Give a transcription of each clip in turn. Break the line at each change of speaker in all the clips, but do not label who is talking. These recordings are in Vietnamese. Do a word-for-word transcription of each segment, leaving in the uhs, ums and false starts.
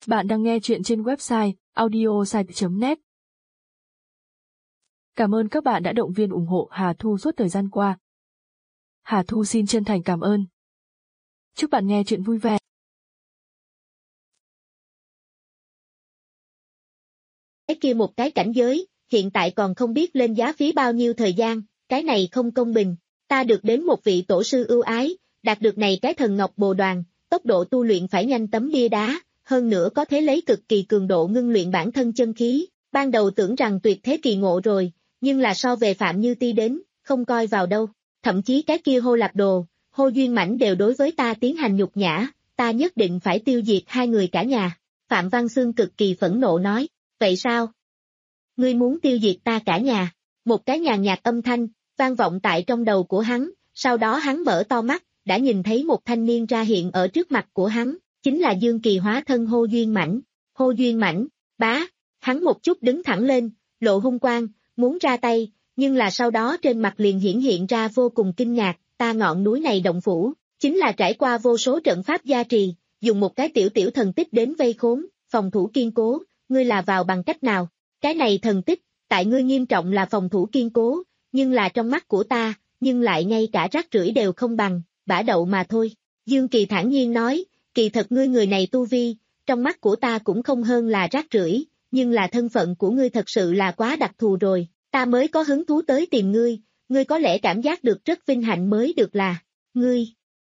Bạn đang nghe chuyện trên website audiosite chấm net. Cảm ơn các bạn đã động viên ủng hộ Hà Thu suốt thời gian qua. Hà Thu xin chân thành cảm ơn. Chúc bạn nghe chuyện vui vẻ.
Cái kia một cái cảnh giới, hiện tại còn không biết lên giá phí bao nhiêu thời gian, cái này không công bình. Ta được đến một vị tổ sư ưu ái, đạt được này cái thần ngọc bồ đoàn, tốc độ tu luyện phải nhanh tấm bia đá, hơn nữa có thể lấy cực kỳ cường độ ngưng luyện bản thân chân khí. Ban đầu tưởng rằng tuyệt thế kỳ ngộ rồi, nhưng là so về Phạm Như Ti đến, không coi vào đâu. Thậm chí cái kia Hô Lạp Đồ, Hô Duyên Mãnh đều đối với ta tiến hành nhục nhã, ta nhất định phải tiêu diệt hai người cả nhà. Phạm Văn Xương cực kỳ phẫn nộ nói, vậy sao? Ngươi muốn tiêu diệt ta cả nhà? Một cái nhàn nhạt âm thanh, vang vọng tại trong đầu của hắn, sau đó hắn mở to mắt, đã nhìn thấy một thanh niên ra hiện ở trước mặt của hắn, chính là Dương Kỳ hóa thân Hô Duyên Mãnh. Hô Duyên Mãnh, bá, hắn một chút đứng thẳng lên, lộ hung quang, muốn ra tay, nhưng là sau đó trên mặt liền hiển hiện ra vô cùng kinh ngạc, ta ngọn núi này động phủ, chính là trải qua vô số trận pháp gia trì, dùng một cái tiểu tiểu thần tích đến vây khốn, phòng thủ kiên cố, ngươi là vào bằng cách nào? Cái này thần tích, tại ngươi nghiêm trọng là phòng thủ kiên cố, nhưng là trong mắt của ta, nhưng lại ngay cả rác rưởi đều không bằng, bã đậu mà thôi. Dương Kỳ thản nhiên nói, kỳ thật ngươi người này tu vi, trong mắt của ta cũng không hơn là rác rưởi, nhưng là thân phận của ngươi thật sự là quá đặc thù rồi, ta mới có hứng thú tới tìm ngươi, ngươi có lẽ cảm giác được rất vinh hạnh mới được là, ngươi.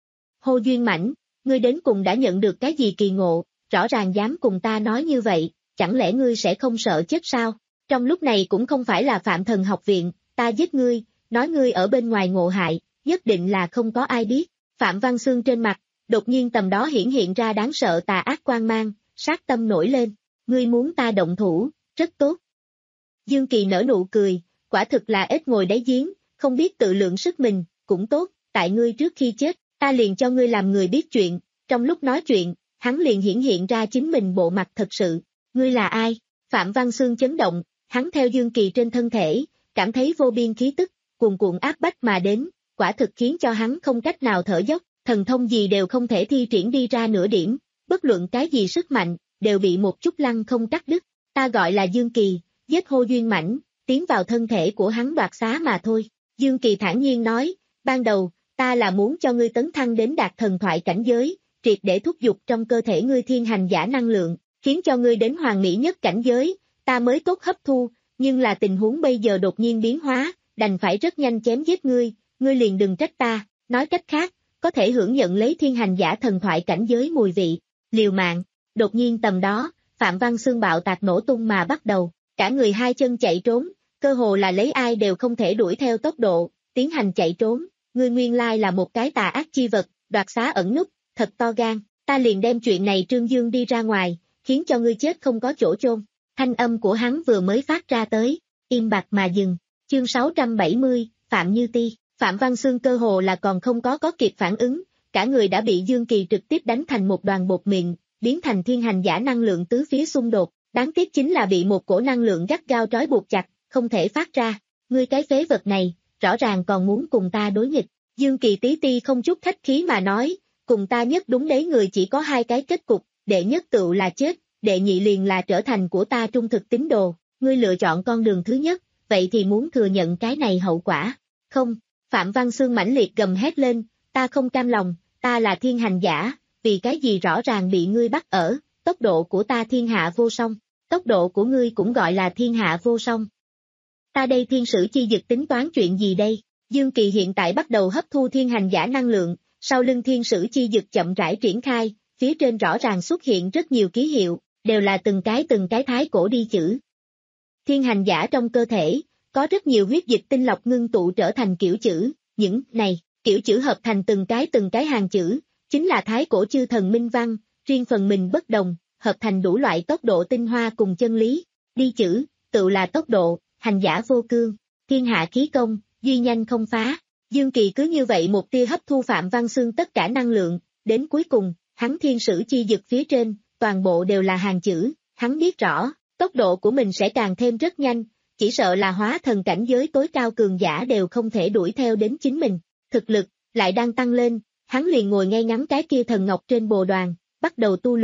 Hô Duyên Mãnh, ngươi đến cùng đã nhận được cái gì kỳ ngộ, rõ ràng dám cùng ta nói như vậy, chẳng lẽ ngươi sẽ không sợ chết sao? Trong lúc này cũng không phải là Phạm Thần học viện, ta giết ngươi, nói ngươi ở bên ngoài ngộ hại, nhất định là không có ai biết. Phạm Văn Xương trên mặt, đột nhiên tầm đó hiển hiện ra đáng sợ tà ác quang mang, sát tâm nổi lên, ngươi muốn ta động thủ, rất tốt. Dương Kỳ nở nụ cười, quả thực là ếch ngồi đáy giếng, không biết tự lượng sức mình, cũng tốt, tại ngươi trước khi chết, ta liền cho ngươi làm người biết chuyện, trong lúc nói chuyện, hắn liền hiển hiện ra chính mình bộ mặt thật sự, ngươi là ai? Phạm Văn Xương chấn động, hắn theo Dương Kỳ trên thân thể, cảm thấy vô biên khí tức, cuồn cuộn áp bách mà đến, quả thực khiến cho hắn không cách nào thở dốc, thần thông gì đều không thể thi triển đi ra nửa điểm, bất luận cái gì sức mạnh, đều bị một chút lăng không cắt đứt. Ta gọi là Dương Kỳ, giết Hô Duyên Mãnh, tiến vào thân thể của hắn đoạt xá mà thôi. Dương Kỳ thản nhiên nói, ban đầu, ta là muốn cho ngươi tấn thăng đến đạt thần thoại cảnh giới, triệt để thúc giục trong cơ thể ngươi thiên hành giả năng lượng, khiến cho ngươi đến hoàn mỹ nhất cảnh giới, ta mới tốt hấp thu, nhưng là tình huống bây giờ đột nhiên biến hóa, đành phải rất nhanh chém giết ngươi, ngươi liền đừng trách ta, nói cách khác, có thể hưởng nhận lấy thiên hành giả thần thoại cảnh giới mùi vị, liều mạng. Đột nhiên tầm đó, Phạm Văn Xương bạo tạc nổ tung mà bắt đầu, cả người hai chân chạy trốn, cơ hồ là lấy ai đều không thể đuổi theo tốc độ, tiến hành chạy trốn, ngươi nguyên lai là một cái tà ác chi vật, đoạt xá ẩn núp, thật to gan, ta liền đem chuyện này trương dương đi ra ngoài, khiến cho ngươi chết không có chỗ chôn. Thanh âm của hắn vừa mới phát ra tới, im bặt mà dừng, chương sáu trăm bảy mươi, Phạm Như Ti, Phạm Văn Xương cơ hồ là còn không có có kịp phản ứng, cả người đã bị Dương Kỳ trực tiếp đánh thành một đoàn bột mịn, biến thành thiên hành giả năng lượng tứ phía xung đột, đáng tiếc chính là bị một cổ năng lượng gắt gao trói buộc chặt, không thể phát ra, ngươi cái phế vật này, rõ ràng còn muốn cùng ta đối nghịch. Dương Kỳ tí ti không chút khách khí mà nói, cùng ta nhất đúng đấy người chỉ có hai cái kết cục, đệ nhất tựu là chết, đệ nhị liền là trở thành của ta trung thực tín đồ, ngươi lựa chọn con đường thứ nhất, vậy thì muốn thừa nhận cái này hậu quả. Không, Phạm Văn Xương mãnh liệt gầm hét lên, ta không cam lòng, ta là thiên hành giả, vì cái gì rõ ràng bị ngươi bắt ở, tốc độ của ta thiên hạ vô song, tốc độ của ngươi cũng gọi là thiên hạ vô song. Ta đây thiên sử chi dực tính toán chuyện gì đây? Dương Kỳ hiện tại bắt đầu hấp thu thiên hành giả năng lượng, sau lưng thiên sử chi dực chậm rãi triển khai, phía trên rõ ràng xuất hiện rất nhiều ký hiệu, đều là từng cái từng cái thái cổ đi chữ. Thiên hành giả trong cơ thể, có rất nhiều huyết dịch tinh lọc ngưng tụ trở thành kiểu chữ, những này, kiểu chữ hợp thành từng cái từng cái hàng chữ, chính là thái cổ chư thần minh văn, riêng phần mình bất đồng, hợp thành đủ loại tốc độ tinh hoa cùng chân lý, đi chữ, tự là tốc độ, hành giả vô cương, thiên hạ khí công, duy nhanh không phá. Dương Kỳ cứ như vậy một tia hấp thu Phạm Văn Xương tất cả năng lượng, đến cuối cùng, hắn thiên sử chi dực phía trên, toàn bộ đều là hàng chữ, hắn biết rõ, tốc độ của mình sẽ càng thêm rất nhanh, chỉ sợ là hóa thần cảnh giới tối cao cường giả đều không thể đuổi theo đến chính mình, thực lực, lại đang tăng lên, hắn liền ngồi ngay ngắn cái kia thần ngọc trên bồ đoàn, bắt đầu tu luyện,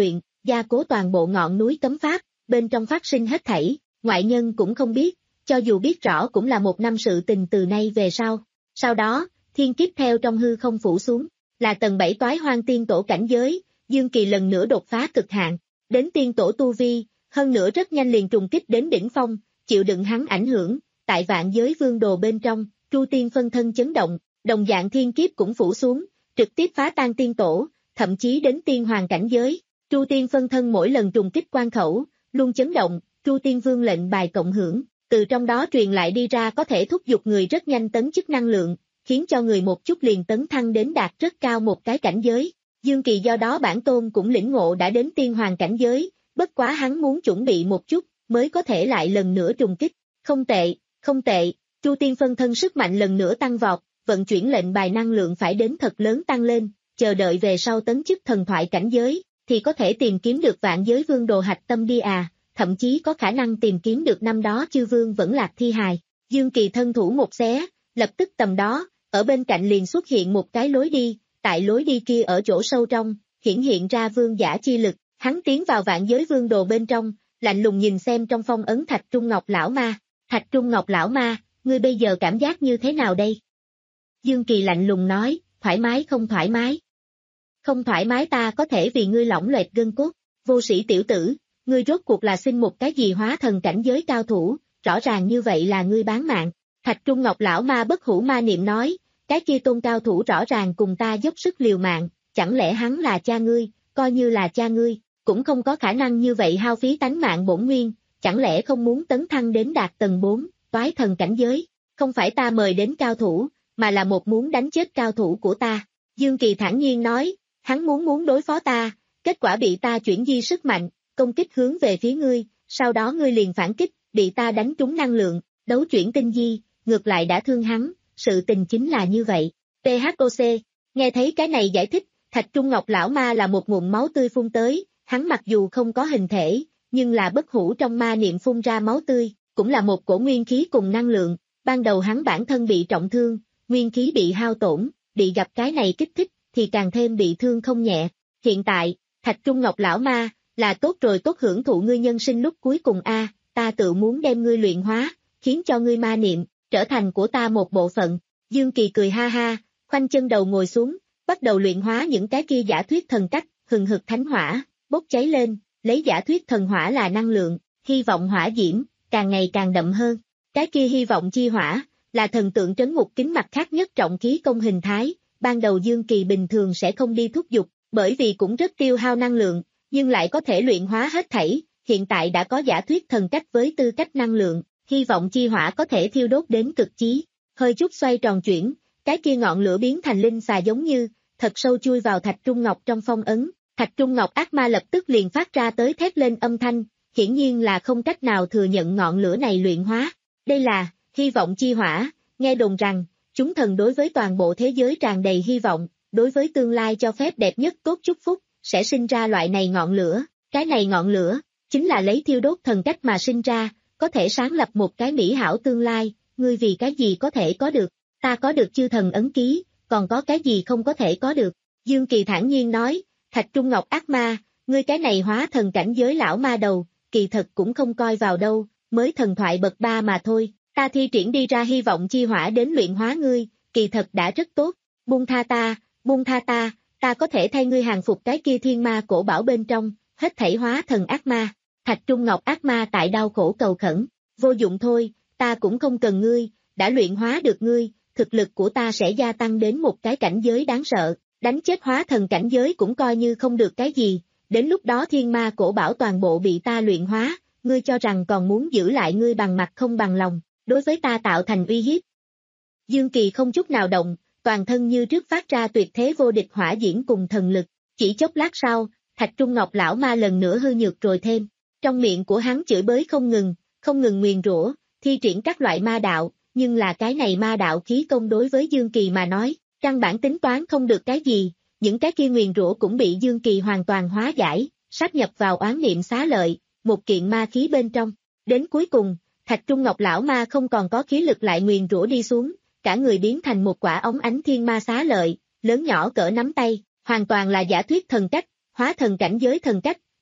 gia cố toàn bộ ngọn núi cấm pháp, bên trong phát sinh hết thảy, ngoại nhân cũng không biết, cho dù biết rõ cũng là một năm sự tình từ nay về sau. Sau đó, thiên kiếp theo trong hư không phủ xuống, là tầng bảy toái hoang tiên tổ cảnh giới, Dương Kỳ lần nữa đột phá cực hạn, đến tiên tổ tu vi, hơn nữa rất nhanh liền trùng kích đến đỉnh phong, chịu đựng hắn ảnh hưởng, tại vạn giới vương đồ bên trong, Tru Tiên phân thân chấn động, đồng dạng thiên kiếp cũng phủ xuống, trực tiếp phá tan tiên tổ, thậm chí đến tiên hoàng cảnh giới. Tru Tiên phân thân mỗi lần trùng kích quan khẩu, luôn chấn động, Tru Tiên vương lệnh bài cộng hưởng, từ trong đó truyền lại đi ra có thể thúc giục người rất nhanh tấn chức năng lượng, khiến cho người một chút liền tấn thăng đến đạt rất cao một cái cảnh giới. Dương Kỳ do đó bản tôn cũng lĩnh ngộ đã đến tiên hoàng cảnh giới, bất quá hắn muốn chuẩn bị một chút, mới có thể lại lần nữa trùng kích. Không tệ, không tệ, Tru Tiên phân thân sức mạnh lần nữa tăng vọt, vận chuyển lệnh bài năng lượng phải đến thật lớn tăng lên, chờ đợi về sau tấn chức thần thoại cảnh giới, thì có thể tìm kiếm được vạn giới vương đồ hạch tâm đi à, thậm chí có khả năng tìm kiếm được năm đó chư vương vẫn lạc thi hài. Dương Kỳ thân thủ một xé, lập tức tầm đó, ở bên cạnh liền xuất hiện một cái lối đi, tại lối đi kia ở chỗ sâu trong, hiển hiện ra vương giả chi lực, hắn tiến vào vạn giới vương đồ bên trong, lạnh lùng nhìn xem trong phong ấn Thạch Trung Ngọc lão ma. Thạch Trung Ngọc lão ma, ngươi bây giờ cảm giác như thế nào đây? Dương Kỳ lạnh lùng nói, thoải mái không thoải mái? Không thoải mái ta có thể vì ngươi lỏng loẹt gân cốt, vô sĩ tiểu tử, ngươi rốt cuộc là xin một cái gì hóa thần cảnh giới cao thủ, rõ ràng như vậy là ngươi bán mạng. Thạch Trung Ngọc lão ma bất hủ ma niệm nói, cái kia tôn cao thủ rõ ràng cùng ta dốc sức liều mạng, chẳng lẽ hắn là cha ngươi, coi như là cha ngươi, cũng không có khả năng như vậy hao phí tánh mạng bổn nguyên, chẳng lẽ không muốn tấn thăng đến đạt tầng bốn, toái thần cảnh giới, không phải ta mời đến cao thủ, mà là một muốn đánh chết cao thủ của ta. Dương Kỳ thản nhiên nói, hắn muốn muốn đối phó ta, kết quả bị ta chuyển di sức mạnh, công kích hướng về phía ngươi, sau đó ngươi liền phản kích, bị ta đánh trúng năng lượng, đấu chuyển tinh di, ngược lại đã thương hắn, sự tình chính là như vậy. pê hát o xê, nghe thấy cái này giải thích, Thạch Trung Ngọc lão ma là một ngụm máu tươi phun tới, hắn mặc dù không có hình thể, nhưng là bất hủ trong ma niệm phun ra máu tươi, cũng là một cổ nguyên khí cùng năng lượng, ban đầu hắn bản thân bị trọng thương, nguyên khí bị hao tổn, bị gặp cái này kích thích, thì càng thêm bị thương không nhẹ. Hiện tại, Thạch Trung Ngọc lão ma, là tốt rồi tốt hưởng thụ ngươi nhân sinh lúc cuối cùng a, ta tự muốn đem ngươi luyện hóa, khiến cho ngươi ma niệm, trở thành của ta một bộ phận. Dương Kỳ cười ha ha, khoanh chân đầu ngồi xuống, bắt đầu luyện hóa những cái kia giả thuyết thần cách, hừng hực thánh hỏa, bốc cháy lên, lấy giả thuyết thần hỏa là năng lượng, hy vọng hỏa diễm, càng ngày càng đậm hơn. Cái kia hy vọng chi hỏa, là thần tượng trấn ngục kính mặt khác nhất trọng khí công hình thái, ban đầu Dương Kỳ bình thường sẽ không đi thúc giục, bởi vì cũng rất tiêu hao năng lượng, nhưng lại có thể luyện hóa hết thảy, hiện tại đã có giả thuyết thần cách với tư cách năng lượng, hy vọng chi hỏa có thể thiêu đốt đến cực chí, hơi chút xoay tròn chuyển, cái kia ngọn lửa biến thành linh xà giống như, thật sâu chui vào Thạch Trung Ngọc trong phong ấn, Thạch Trung Ngọc ác ma lập tức liền phát ra tới thét lên âm thanh, hiển nhiên là không cách nào thừa nhận ngọn lửa này luyện hóa, đây là, hy vọng chi hỏa, nghe đồn rằng, chúng thần đối với toàn bộ thế giới tràn đầy hy vọng, đối với tương lai cho phép đẹp nhất tốt chúc phúc, sẽ sinh ra loại này ngọn lửa, cái này ngọn lửa, chính là lấy thiêu đốt thần cách mà sinh ra, có thể sáng lập một cái mỹ hảo tương lai, ngươi vì cái gì có thể có được, ta có được chư thần ấn ký, còn có cái gì không có thể có được. Dương Kỳ thản nhiên nói, Thạch Trung Ngọc ác ma, ngươi cái này hóa thần cảnh giới lão ma đầu, kỳ thật cũng không coi vào đâu, mới thần thoại bậc ba mà thôi, ta thi triển đi ra hy vọng chi hỏa đến luyện hóa ngươi, kỳ thật đã rất tốt, buông tha ta, buông tha ta, ta có thể thay ngươi hàng phục cái kia thiên ma cổ bảo bên trong, hết thảy hóa thần ác ma. Thạch Trung Ngọc ác ma tại đau khổ cầu khẩn, vô dụng thôi, ta cũng không cần ngươi, đã luyện hóa được ngươi, thực lực của ta sẽ gia tăng đến một cái cảnh giới đáng sợ, đánh chết hóa thần cảnh giới cũng coi như không được cái gì, đến lúc đó thiên ma cổ bảo toàn bộ bị ta luyện hóa, ngươi cho rằng còn muốn giữ lại ngươi bằng mặt không bằng lòng, đối với ta tạo thành uy hiếp. Dương Kỳ không chút nào động, toàn thân như trước phát ra tuyệt thế vô địch hỏa diễm cùng thần lực, chỉ chốc lát sau, Thạch Trung Ngọc lão ma lần nữa hư nhược rồi thêm, trong miệng của hắn chửi bới không ngừng, không ngừng nguyền rủa, thi triển các loại ma đạo, nhưng là cái này ma đạo khí công đối với Dương Kỳ mà nói, căn bản tính toán không được cái gì, những cái kia nguyền rủa cũng bị Dương Kỳ hoàn toàn hóa giải, sáp nhập vào oán niệm xá lợi, một kiện ma khí bên trong. Đến cuối cùng, Thạch Trung Ngọc lão ma không còn có khí lực lại nguyền rủa đi xuống, cả người biến thành một quả ống ánh thiên ma xá lợi, lớn nhỏ cỡ nắm tay, hoàn toàn là giả thuyết thần cách, hóa thần cảnh giới thần cách,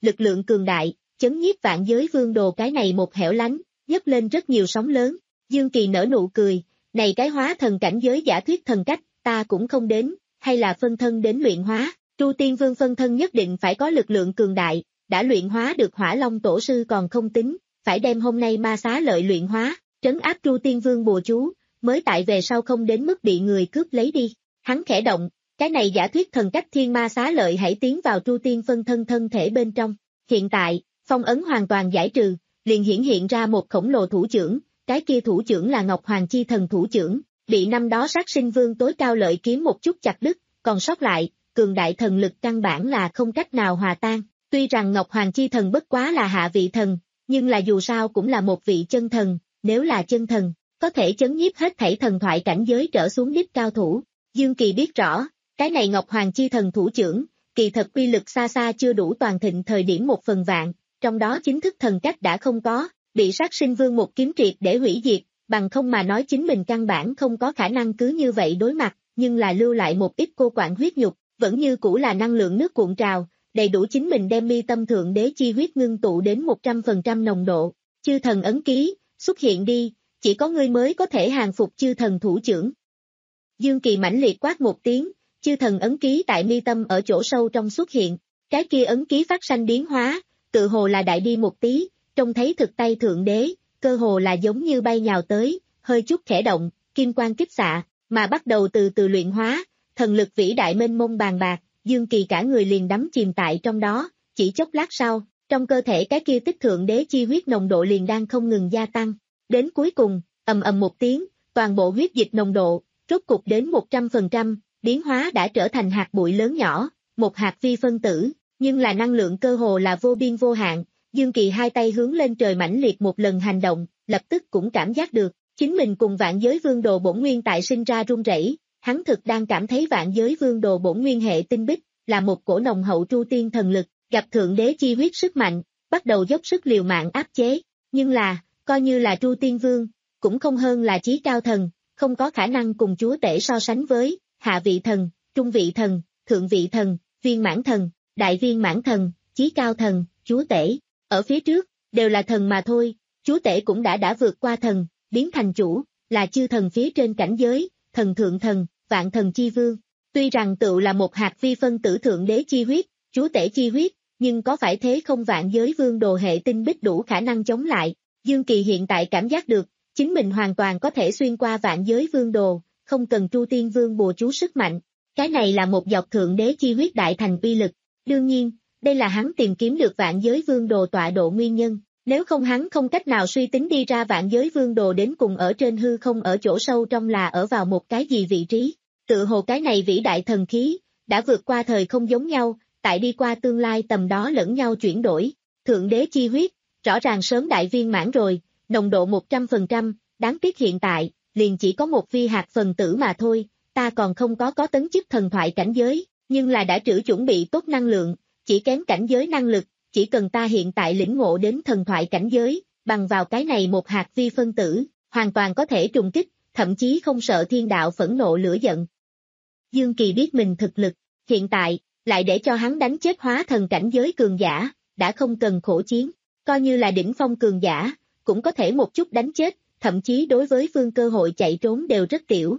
lực lượng cường đại, chấn nhiếp vạn giới vương đồ cái này một hẻo lánh, nhấc lên rất nhiều sóng lớn. Dương Kỳ nở nụ cười, này cái hóa thần cảnh giới giả thuyết thần cách, ta cũng không đến, hay là phân thân đến luyện hóa. Tru Tiên Vương phân thân nhất định phải có lực lượng cường đại, đã luyện hóa được Hỏa Long tổ sư còn không tính, phải đem hôm nay ma xá lợi luyện hóa, trấn áp Tru Tiên Vương bùa chú, mới tại về sau không đến mức bị người cướp lấy đi. Hắn khẽ động, cái này giả thuyết thần cách thiên ma xá lợi hãy tiến vào Tru Tiên phân thân thân thể bên trong. Hiện tại, phong ấn hoàn toàn giải trừ, liền hiển hiện ra một khổng lồ thủ trưởng, cái kia thủ trưởng là Ngọc Hoàng Chi Thần thủ trưởng, bị năm đó sát sinh vương tối cao lợi kiếm một chút chặt đứt, còn sót lại, cường đại thần lực căn bản là không cách nào hòa tan. Tuy rằng Ngọc Hoàng Chi Thần bất quá là hạ vị thần, nhưng là dù sao cũng là một vị chân thần, nếu là chân thần, có thể chấn nhiếp hết thảy thần thoại cảnh giới trở xuống đích cao thủ. Dương Kỳ biết rõ, cái này Ngọc Hoàng Chi Thần thủ trưởng, kỳ thật uy lực xa xa chưa đủ toàn thịnh thời điểm một phần vạn, trong đó chính thức thần cách đã không có, bị sát sinh vương một kiếm triệt để hủy diệt, bằng không mà nói chính mình căn bản không có khả năng cứ như vậy đối mặt, nhưng là lưu lại một ít cô quạng huyết nhục, vẫn như cũ là năng lượng nước cuộn trào, đầy đủ chính mình đem mi tâm thượng đế chi huyết ngưng tụ đến một trăm phần trăm nồng độ. Chư thần ấn ký, xuất hiện đi, chỉ có ngươi mới có thể hàng phục chư thần thủ trưởng. Dương Kỳ mãnh liệt quát một tiếng, chư thần ấn ký tại mi tâm ở chỗ sâu trong xuất hiện, cái kia ấn ký phát sanh biến hóa, tự hồ là đại đi một tí, trông thấy thực tay thượng đế, cơ hồ là giống như bay nhào tới, hơi chút khẽ động, kim quang kích xạ, mà bắt đầu từ từ luyện hóa, thần lực vĩ đại mênh mông bàn bạc, Dương Kỳ cả người liền đắm chìm tại trong đó, chỉ chốc lát sau, trong cơ thể cái kia tích thượng đế chi huyết nồng độ liền đang không ngừng gia tăng, đến cuối cùng, ầm ầm một tiếng, toàn bộ huyết dịch nồng độ, rốt cục đến một trăm phần trăm, biến hóa đã trở thành hạt bụi lớn nhỏ, một hạt vi phân tử, nhưng là năng lượng cơ hồ là vô biên vô hạn. Dương Kỳ hai tay hướng lên trời mãnh liệt một lần hành động, lập tức cũng cảm giác được, chính mình cùng vạn giới vương đồ bổn nguyên tại sinh ra run rẩy, hắn thực đang cảm thấy vạn giới vương đồ bổn nguyên hệ tinh bích, là một cổ nồng hậu Tru Tiên thần lực, gặp thượng đế chi huyết sức mạnh, bắt đầu dốc sức liều mạng áp chế, nhưng là, coi như là Tru Tiên vương, cũng không hơn là chí cao thần, không có khả năng cùng chúa tể so sánh với, hạ vị thần, trung vị thần, thượng vị thần, viên mãn thần, đại viên mãn thần, chí cao thần, chúa tể. Ở phía trước, đều là thần mà thôi, chúa tể cũng đã đã vượt qua thần, biến thành chủ, là chư thần phía trên cảnh giới, thần thượng thần, vạn thần chi vương. Tuy rằng tựu là một hạt vi phân tử thượng đế chi huyết, chúa tể chi huyết, nhưng có phải thế không vạn giới vương đồ hệ tinh bích đủ khả năng chống lại. Dương Kỳ hiện tại cảm giác được, chính mình hoàn toàn có thể xuyên qua vạn giới vương đồ, không cần Tru Tiên vương bùa chú sức mạnh. Cái này là một dọc thượng đế chi huyết đại thành uy lực. Đương nhiên, đây là hắn tìm kiếm được vạn giới vương đồ tọa độ nguyên nhân, nếu không hắn không cách nào suy tính đi ra vạn giới vương đồ đến cùng ở trên hư không ở chỗ sâu trong là ở vào một cái gì vị trí. Tự hồ cái này vĩ đại thần khí, đã vượt qua thời không giống nhau, tại đi qua tương lai tầm đó lẫn nhau chuyển đổi. Thượng đế chi huyết, rõ ràng sớm đại viên mãn rồi, nồng độ một trăm phần trăm, đáng tiếc hiện tại, liền chỉ có một vi hạt phần tử mà thôi, ta còn không có có tấn chức thần thoại cảnh giới, nhưng là đã trữ chuẩn bị tốt năng lượng, chỉ kém cảnh giới năng lực, chỉ cần ta hiện tại lĩnh ngộ đến thần thoại cảnh giới, bằng vào cái này một hạt vi phân tử, hoàn toàn có thể trùng kích, thậm chí không sợ thiên đạo phẫn nộ lửa giận. Dương Kỳ biết mình thực lực, hiện tại, lại để cho hắn đánh chết hóa thần cảnh giới cường giả, đã không cần khổ chiến, coi như là đỉnh phong cường giả, cũng có thể một chút đánh chết, thậm chí đối với phương cơ hội chạy trốn đều rất tiểu.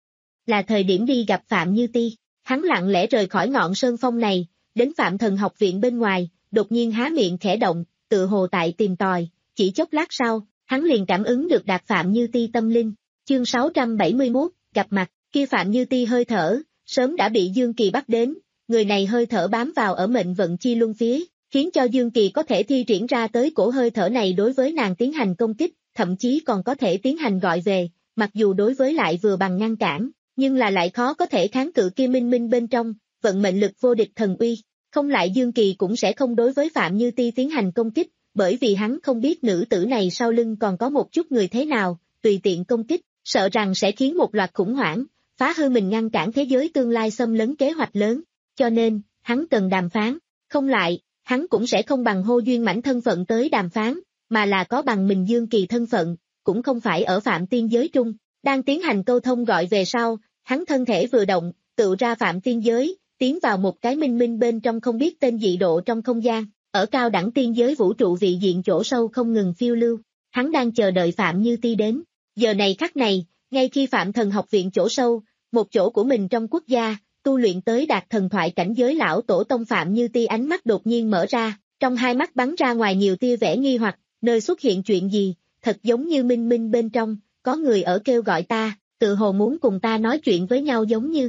Là thời điểm đi gặp Phạm Như Ti, hắn lặng lẽ rời khỏi ngọn sơn phong này, đến Phạm Thần học viện bên ngoài, đột nhiên há miệng khẽ động, tự hồ tại tìm tòi, chỉ chốc lát sau, hắn liền cảm ứng được đạt Phạm Như Ti tâm linh. Chương sáu trăm bảy mươi mốt, gặp mặt, kia Phạm Như Ti hơi thở, sớm đã bị Dương Kỳ bắt đến, người này hơi thở bám vào ở mệnh vận chi luân phía, khiến cho Dương Kỳ có thể thi triển ra tới cổ hơi thở này đối với nàng tiến hành công kích, thậm chí còn có thể tiến hành gọi về, mặc dù đối với lại vừa bằng ngăn cản, nhưng là lại khó có thể kháng cự kia minh minh bên trong, vận mệnh lực vô địch thần uy, không lại Dương Kỳ cũng sẽ không đối với Phạm Như Ti tiến hành công kích, bởi vì hắn không biết nữ tử này sau lưng còn có một chút người thế nào, tùy tiện công kích, sợ rằng sẽ khiến một loạt khủng hoảng, phá hư mình ngăn cản thế giới tương lai xâm lấn kế hoạch lớn, cho nên, hắn cần đàm phán, không lại, hắn cũng sẽ không bằng Hô Duyên Mãnh thân phận tới đàm phán, mà là có bằng mình Dương Kỳ thân phận, cũng không phải ở Phạm Tiên giới trung, đang tiến hành câu thông gọi về sau, hắn thân thể vừa động, tự ra Phạm Tiên giới, tiến vào một cái minh minh bên trong không biết tên dị độ trong không gian, ở cao đẳng tiên giới vũ trụ vị diện chỗ sâu không ngừng phiêu lưu, hắn đang chờ đợi Phạm Như Ti đến. Giờ này khắc này, ngay khi Phạm Thần học viện chỗ sâu, một chỗ của mình trong quốc gia, tu luyện tới đạt thần thoại cảnh giới lão tổ tông Phạm Như Ti ánh mắt đột nhiên mở ra, trong hai mắt bắn ra ngoài nhiều tia vẻ nghi hoặc, nơi xuất hiện chuyện gì, thật giống như minh minh bên trong, có người ở kêu gọi ta, tự hồ muốn cùng ta nói chuyện với nhau giống như.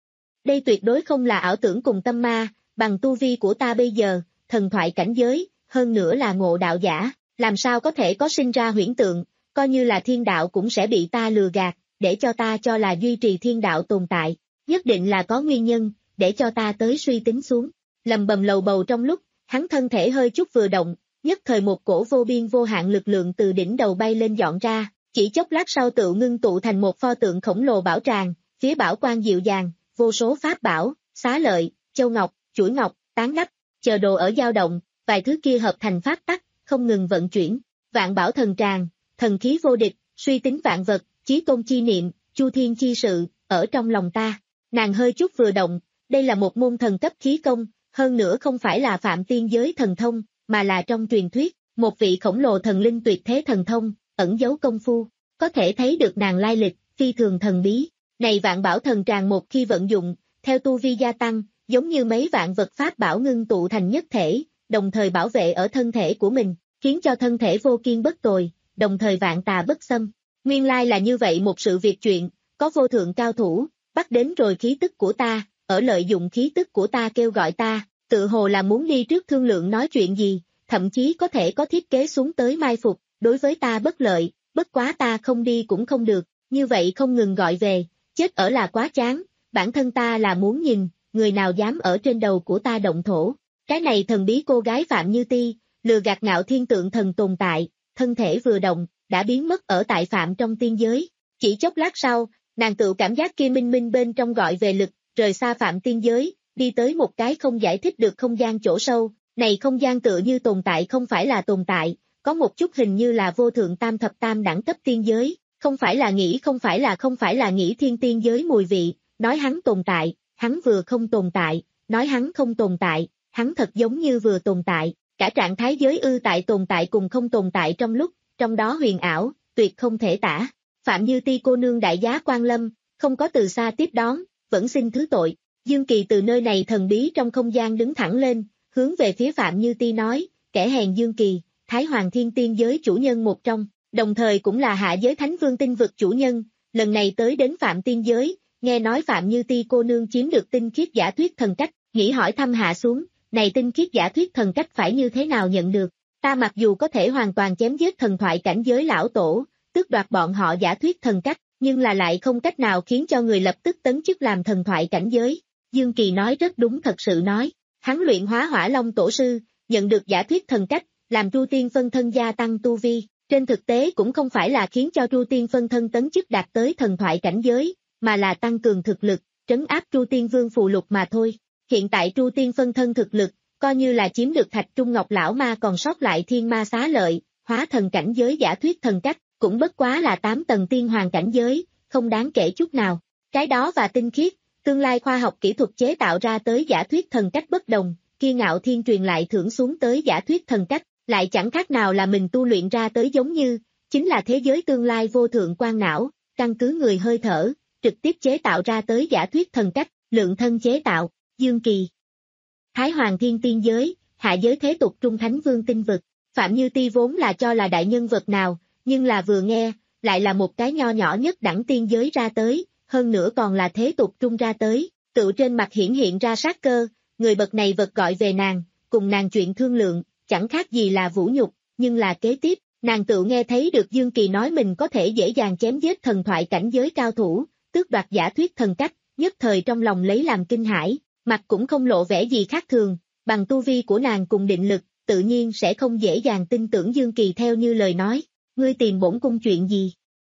Đây tuyệt đối không là ảo tưởng cùng tâm ma, bằng tu vi của ta bây giờ, thần thoại cảnh giới, hơn nữa là ngộ đạo giả, làm sao có thể có sinh ra huyễn tượng, coi như là thiên đạo cũng sẽ bị ta lừa gạt, để cho ta cho là duy trì thiên đạo tồn tại, nhất định là có nguyên nhân, để cho ta tới suy tính xuống. Lầm bầm lầu bầu trong lúc, hắn thân thể hơi chút vừa động, nhất thời một cổ vô biên vô hạn lực lượng từ đỉnh đầu bay lên dọn ra, chỉ chốc lát sau tự ngưng tụ thành một pho tượng khổng lồ bảo tràng, phía bảo quan dịu dàng, vô số pháp bảo, xá lợi, châu ngọc, chuỗi ngọc, tán đắp, chờ đồ ở dao động, vài thứ kia hợp thành pháp tắc, không ngừng vận chuyển, vạn bảo thần tràng, thần khí vô địch, suy tính vạn vật, chí tôn chi niệm, chu thiên chi sự, ở trong lòng ta. Nàng hơi chút vừa động, đây là một môn thần cấp khí công, hơn nữa không phải là phạm tiên giới thần thông, mà là trong truyền thuyết, một vị khổng lồ thần linh tuyệt thế thần thông, ẩn giấu công phu, có thể thấy được nàng lai lịch, phi thường thần bí. Này vạn bảo thần tràng một khi vận dụng, theo tu vi gia tăng, giống như mấy vạn vật pháp bảo ngưng tụ thành nhất thể, đồng thời bảo vệ ở thân thể của mình, khiến cho thân thể vô kiên bất tồi, đồng thời vạn tà bất xâm. Nguyên lai là như vậy một sự việc chuyện, có vô thượng cao thủ, bắt đến rồi khí tức của ta, ở lợi dụng khí tức của ta kêu gọi ta, tự hồ là muốn đi trước thương lượng nói chuyện gì, thậm chí có thể có thiết kế xuống tới mai phục, đối với ta bất lợi, bất quá ta không đi cũng không được, như vậy không ngừng gọi về, chết ở là quá chán, bản thân ta là muốn nhìn, người nào dám ở trên đầu của ta động thổ. Cái này thần bí cô gái Phạm Như Ti, lừa gạt ngạo thiên tượng thần tồn tại, thân thể vừa động, đã biến mất ở tại Phạm trong tiên giới. Chỉ chốc lát sau, nàng tự cảm giác kia minh minh bên trong gọi về lực, rời xa Phạm tiên giới, đi tới một cái không giải thích được không gian chỗ sâu, này không gian tựa như tồn tại không phải là tồn tại, có một chút hình như là vô thượng tam thập tam đẳng cấp tiên giới, không phải là nghĩ không phải là không phải là nghĩ thiên tiên giới mùi vị, nói hắn tồn tại, hắn vừa không tồn tại, nói hắn không tồn tại, hắn thật giống như vừa tồn tại, cả trạng thái giới ư tại tồn tại cùng không tồn tại trong lúc, trong đó huyền ảo, tuyệt không thể tả. Phạm Như Ti cô nương đại giá quan lâm, không có từ xa tiếp đón, vẫn xin thứ tội. Dương Kỳ từ nơi này thần bí trong không gian đứng thẳng lên, hướng về phía Phạm Như Ti nói, kẻ hèn Dương Kỳ, Thái Hoàng Thiên Tiên giới chủ nhân một trong, đồng thời cũng là hạ giới Thánh Vương tinh vực chủ nhân, lần này tới đến Phạm Tiên giới, nghe nói Phạm Như Ti cô nương chiếm được tinh khiết giả thuyết thần cách, nghĩ hỏi thăm hạ xuống, này tinh khiết giả thuyết thần cách phải như thế nào nhận được, ta mặc dù có thể hoàn toàn chém giết thần thoại cảnh giới lão tổ, tước đoạt bọn họ giả thuyết thần cách, nhưng là lại không cách nào khiến cho người lập tức tấn chức làm thần thoại cảnh giới. Dương Kỳ nói rất đúng thật sự nói, hắn luyện hóa hỏa long tổ sư, nhận được giả thuyết thần cách, làm Tru Tiên phân thân gia tăng tu vi, trên thực tế cũng không phải là khiến cho Tru Tiên phân thân tấn chức đạt tới thần thoại cảnh giới, mà là tăng cường thực lực, trấn áp Tru Tiên Vương phù lục mà thôi. Hiện tại Tru Tiên phân thân thực lực, coi như là chiếm được Thạch Trung Ngọc lão ma còn sót lại thiên ma xá lợi, hóa thần cảnh giới giả thuyết thần cách, cũng bất quá là tám tầng tiên hoàng cảnh giới, không đáng kể chút nào. Cái đó và tinh khiết, tương lai khoa học kỹ thuật chế tạo ra tới giả thuyết thần cách bất đồng, kia ngạo thiên truyền lại thưởng xuống tới giả thuyết thần cách, lại chẳng khác nào là mình tu luyện ra tới giống như, chính là thế giới tương lai vô thượng quan não, căn cứ người hơi thở, trực tiếp chế tạo ra tới giả thuyết thần cách, lượng thân chế tạo, Dương Kỳ. Thái Hoàng Thiên Tiên giới, hạ giới thế tục Trung Thánh Vương tinh vực, Phạm Như Ti vốn là cho là đại nhân vật nào, nhưng là vừa nghe, lại là một cái nho nhỏ nhất đẳng tiên giới ra tới, hơn nữa còn là thế tục trung ra tới, tự trên mặt hiển hiện ra sát cơ, người bậc này vật gọi về nàng, cùng nàng chuyện thương lượng, chẳng khác gì là vũ nhục, nhưng là kế tiếp, nàng tự nghe thấy được Dương Kỳ nói mình có thể dễ dàng chém giết thần thoại cảnh giới cao thủ, tước đoạt giả thuyết thần cách, nhất thời trong lòng lấy làm kinh hãi, mặt cũng không lộ vẻ gì khác thường, bằng tu vi của nàng cùng định lực, tự nhiên sẽ không dễ dàng tin tưởng Dương Kỳ theo như lời nói, ngươi tìm bổn cung chuyện gì?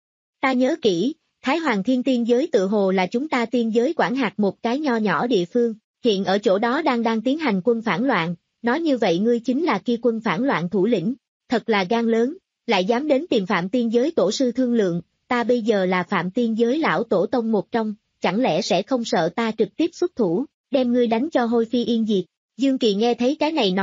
Ta nhớ kỹ, Thái Hoàng Thiên Tiên giới tự hồ là chúng ta tiên giới quản hạt một cái nho nhỏ địa phương, hiện ở chỗ đó đang đang tiến hành quân phản loạn, nói như vậy ngươi chính là kia quân phản loạn thủ lĩnh, thật là gan lớn, lại dám đến tìm Phạm Tiên giới tổ sư thương lượng, ta bây giờ là Phạm Tiên giới lão tổ tông một trong, chẳng lẽ sẽ không sợ ta trực tiếp xuất thủ, đem ngươi đánh cho hôi phi yên diệt. Dương Kỳ nghe thấy cái này nói,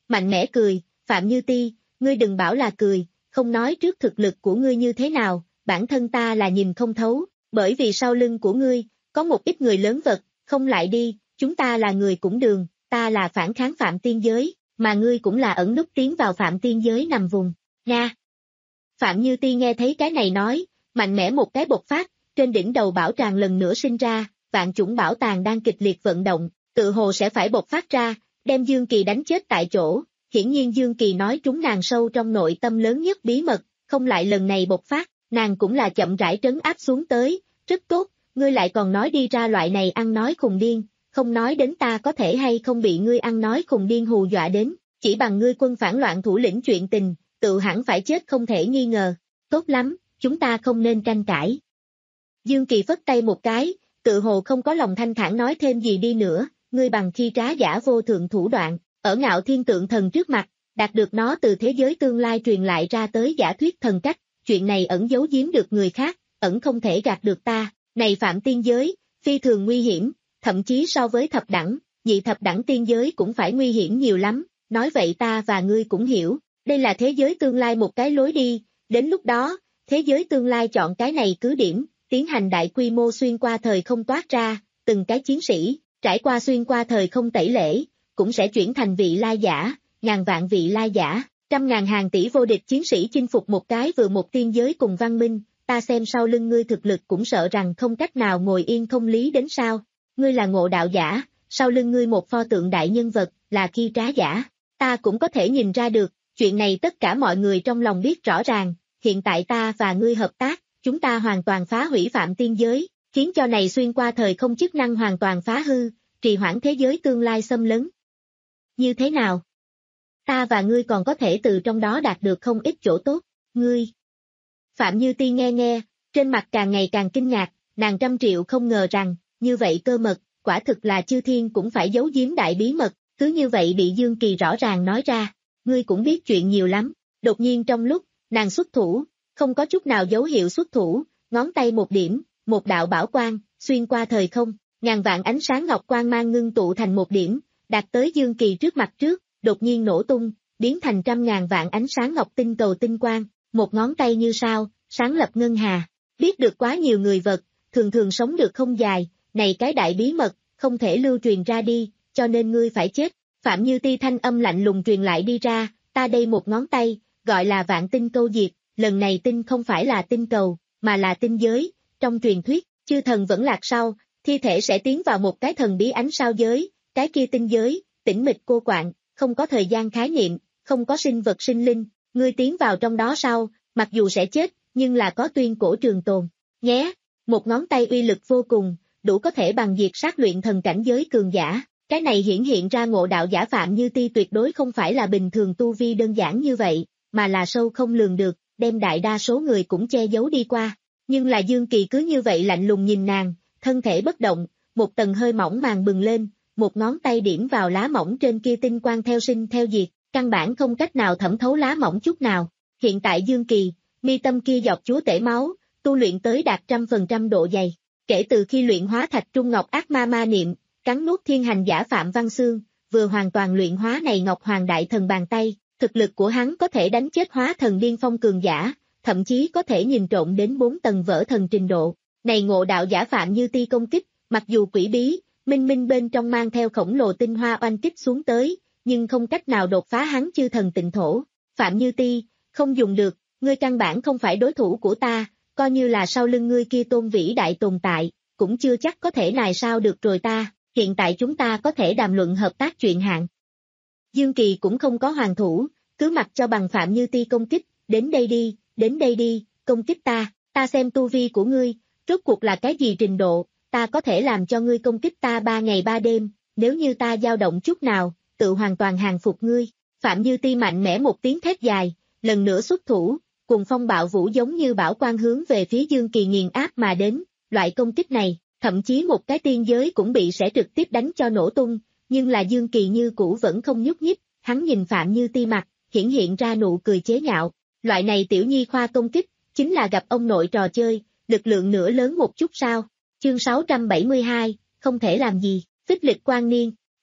mạnh mẽ cười, Phạm Như Ti, ngươi đừng bảo là cười, không nói trước thực lực của ngươi như thế nào, bản thân ta là nhìn không thấu, bởi vì sau lưng của ngươi, có một ít người lớn vật, không lại đi, chúng ta là người cũng đường, ta là phản kháng Phạm Tiên Giới, mà ngươi cũng là ẩn núp tiến vào Phạm Tiên Giới nằm vùng, nha. Phạm Như Ti nghe thấy cái này nói, mạnh mẽ một cái bộc phát, trên đỉnh đầu bảo tràng lần nữa sinh ra, vạn chủng bảo tàng đang kịch liệt vận động, tự hồ sẽ phải bộc phát ra, đem Dương Kỳ đánh chết tại chỗ, hiển nhiên Dương Kỳ nói trúng nàng sâu trong nội tâm lớn nhất bí mật, không lại lần này bộc phát, nàng cũng là chậm rãi trấn áp xuống tới, rất tốt, ngươi lại còn nói đi ra loại này ăn nói khùng điên, không nói đến ta có thể hay không bị ngươi ăn nói khùng điên hù dọa đến, chỉ bằng ngươi quân phản loạn thủ lĩnh chuyện tình, tự hẳn phải chết không thể nghi ngờ, tốt lắm, chúng ta không nên tranh cãi. Dương Kỳ phất tay một cái, tự hồ không có lòng thanh thản nói thêm gì đi nữa, ngươi bằng khi trá giả vô thượng thủ đoạn, ở Ngạo Thiên Tượng Thần trước mặt, đạt được nó từ thế giới tương lai truyền lại ra tới giả thuyết thần cách, chuyện này ẩn giấu giếm được người khác, ẩn không thể gạt được ta, này Phạm Tiên Giới, phi thường nguy hiểm, thậm chí so với thập đẳng, nhị thập đẳng tiên giới cũng phải nguy hiểm nhiều lắm, nói vậy ta và ngươi cũng hiểu, đây là thế giới tương lai một cái lối đi, đến lúc đó, thế giới tương lai chọn cái này cứ điểm, tiến hành đại quy mô xuyên qua thời không toát ra, từng cái chiến sĩ, trải qua xuyên qua thời không tẩy lễ, cũng sẽ chuyển thành vị lai giả, ngàn vạn vị lai giả, trăm ngàn hàng tỷ vô địch chiến sĩ chinh phục một cái vừa một tiên giới cùng văn minh, ta xem sau lưng ngươi thực lực cũng sợ rằng không cách nào ngồi yên không lý đến sao, ngươi là ngộ đạo giả, sau lưng ngươi một pho tượng đại nhân vật, là khi trá giả, ta cũng có thể nhìn ra được, chuyện này tất cả mọi người trong lòng biết rõ ràng, hiện tại ta và ngươi hợp tác, chúng ta hoàn toàn phá hủy Phạm Tiên Giới, khiến cho này xuyên qua thời không chức năng hoàn toàn phá hư, trì hoãn thế giới tương lai xâm lấn. Như thế nào? Ta và ngươi còn có thể từ trong đó đạt được không ít chỗ tốt, ngươi. Phạm Như Ti nghe nghe, trên mặt càng ngày càng kinh ngạc, nàng trăm triệu không ngờ rằng, như vậy cơ mật, quả thực là chư thiên cũng phải giấu giếm đại bí mật, cứ như vậy bị Dương Kỳ rõ ràng nói ra, ngươi cũng biết chuyện nhiều lắm, đột nhiên trong lúc, nàng xuất thủ, không có chút nào dấu hiệu xuất thủ, ngón tay một điểm, một đạo bảo quang, xuyên qua thời không, ngàn vạn ánh sáng ngọc quang mang ngưng tụ thành một điểm, đạt tới Dương Kỳ trước mặt trước, đột nhiên nổ tung, biến thành trăm ngàn vạn ánh sáng ngọc tinh cầu tinh quang, một ngón tay như sao, sáng lập ngân hà, biết được quá nhiều người vật, thường thường sống được không dài, này cái đại bí mật, không thể lưu truyền ra đi, cho nên ngươi phải chết, Phạm Như Ti thanh âm lạnh lùng truyền lại đi ra, ta đây một ngón tay, gọi là vạn tinh câu diệt, lần này tinh không phải là tinh cầu, mà là tinh giới, trong truyền thuyết, chư thần vẫn lạc sau, thi thể sẽ tiến vào một cái thần bí ánh sao giới, cái kia tinh giới, tĩnh mịch cô quạng, không có thời gian khái niệm, không có sinh vật sinh linh, ngươi tiến vào trong đó sau, mặc dù sẽ chết, nhưng là có tuyên cổ trường tồn, nhé, một ngón tay uy lực vô cùng, đủ có thể bằng diệt sát luyện thần cảnh giới cường giả, cái này hiển hiện ra ngộ đạo giả Phạm Như Ti tuyệt đối không phải là bình thường tu vi đơn giản như vậy, mà là sâu không lường được, đem đại đa số người cũng che giấu đi qua, nhưng là Dương Kỳ cứ như vậy lạnh lùng nhìn nàng, thân thể bất động, một tầng hơi mỏng màng bừng lên, một ngón tay điểm vào lá mỏng trên kia tinh quang theo sinh theo diệt, căn bản không cách nào thẩm thấu lá mỏng chút nào, hiện tại Dương Kỳ, mi tâm kia giọt chúa tể máu, tu luyện tới đạt trăm phần trăm độ dày, kể từ khi luyện hóa thạch trung ngọc ác ma ma niệm, cắn nuốt thiên hành giả Phạm Văn Xương, vừa hoàn toàn luyện hóa này Ngọc Hoàng Đại Thần bàn tay, thực lực của hắn có thể đánh chết hóa thần điên phong cường giả, thậm chí có thể nhìn trộn đến bốn tầng vỡ thần trình độ. Này ngộ đạo giả Phạm Như Ti công kích, mặc dù quỷ bí, minh minh bên trong mang theo khổng lồ tinh hoa oanh kích xuống tới, nhưng không cách nào đột phá hắn chư thần tịnh thổ. Phạm Như Ti, không dùng được, ngươi căn bản không phải đối thủ của ta, coi như là sau lưng ngươi kia tôn vĩ đại tồn tại, cũng chưa chắc có thể này sao được rồi ta, hiện tại chúng ta có thể đàm luận hợp tác chuyện hạn. Dương Kỳ cũng không có hoàn thủ, cứ mặc cho bằng Phạm Như Ti công kích, đến đây đi, đến đây đi, công kích ta, ta xem tu vi của ngươi, rốt cuộc là cái gì trình độ, ta có thể làm cho ngươi công kích ta ba ngày ba đêm, nếu như ta dao động chút nào, tự hoàn toàn hàng phục ngươi. Phạm Như Ti mạnh mẽ một tiếng thét dài, lần nữa xuất thủ, cùng phong bạo vũ giống như bão quang hướng về phía Dương Kỳ nghiền áp mà đến, loại công kích này, thậm chí một cái tiên giới cũng bị sẽ trực tiếp đánh cho nổ tung, nhưng là Dương Kỳ như cũ vẫn không nhúc nhích, hắn nhìn Phạm Như Ti mặt, hiển hiện ra nụ cười chế nhạo, loại này tiểu nhi khoa công kích, chính là gặp ông nội trò chơi, lực lượng nửa lớn một chút sao, chương sáu trăm bảy mươi hai, không thể làm gì, phích lịch quan niên,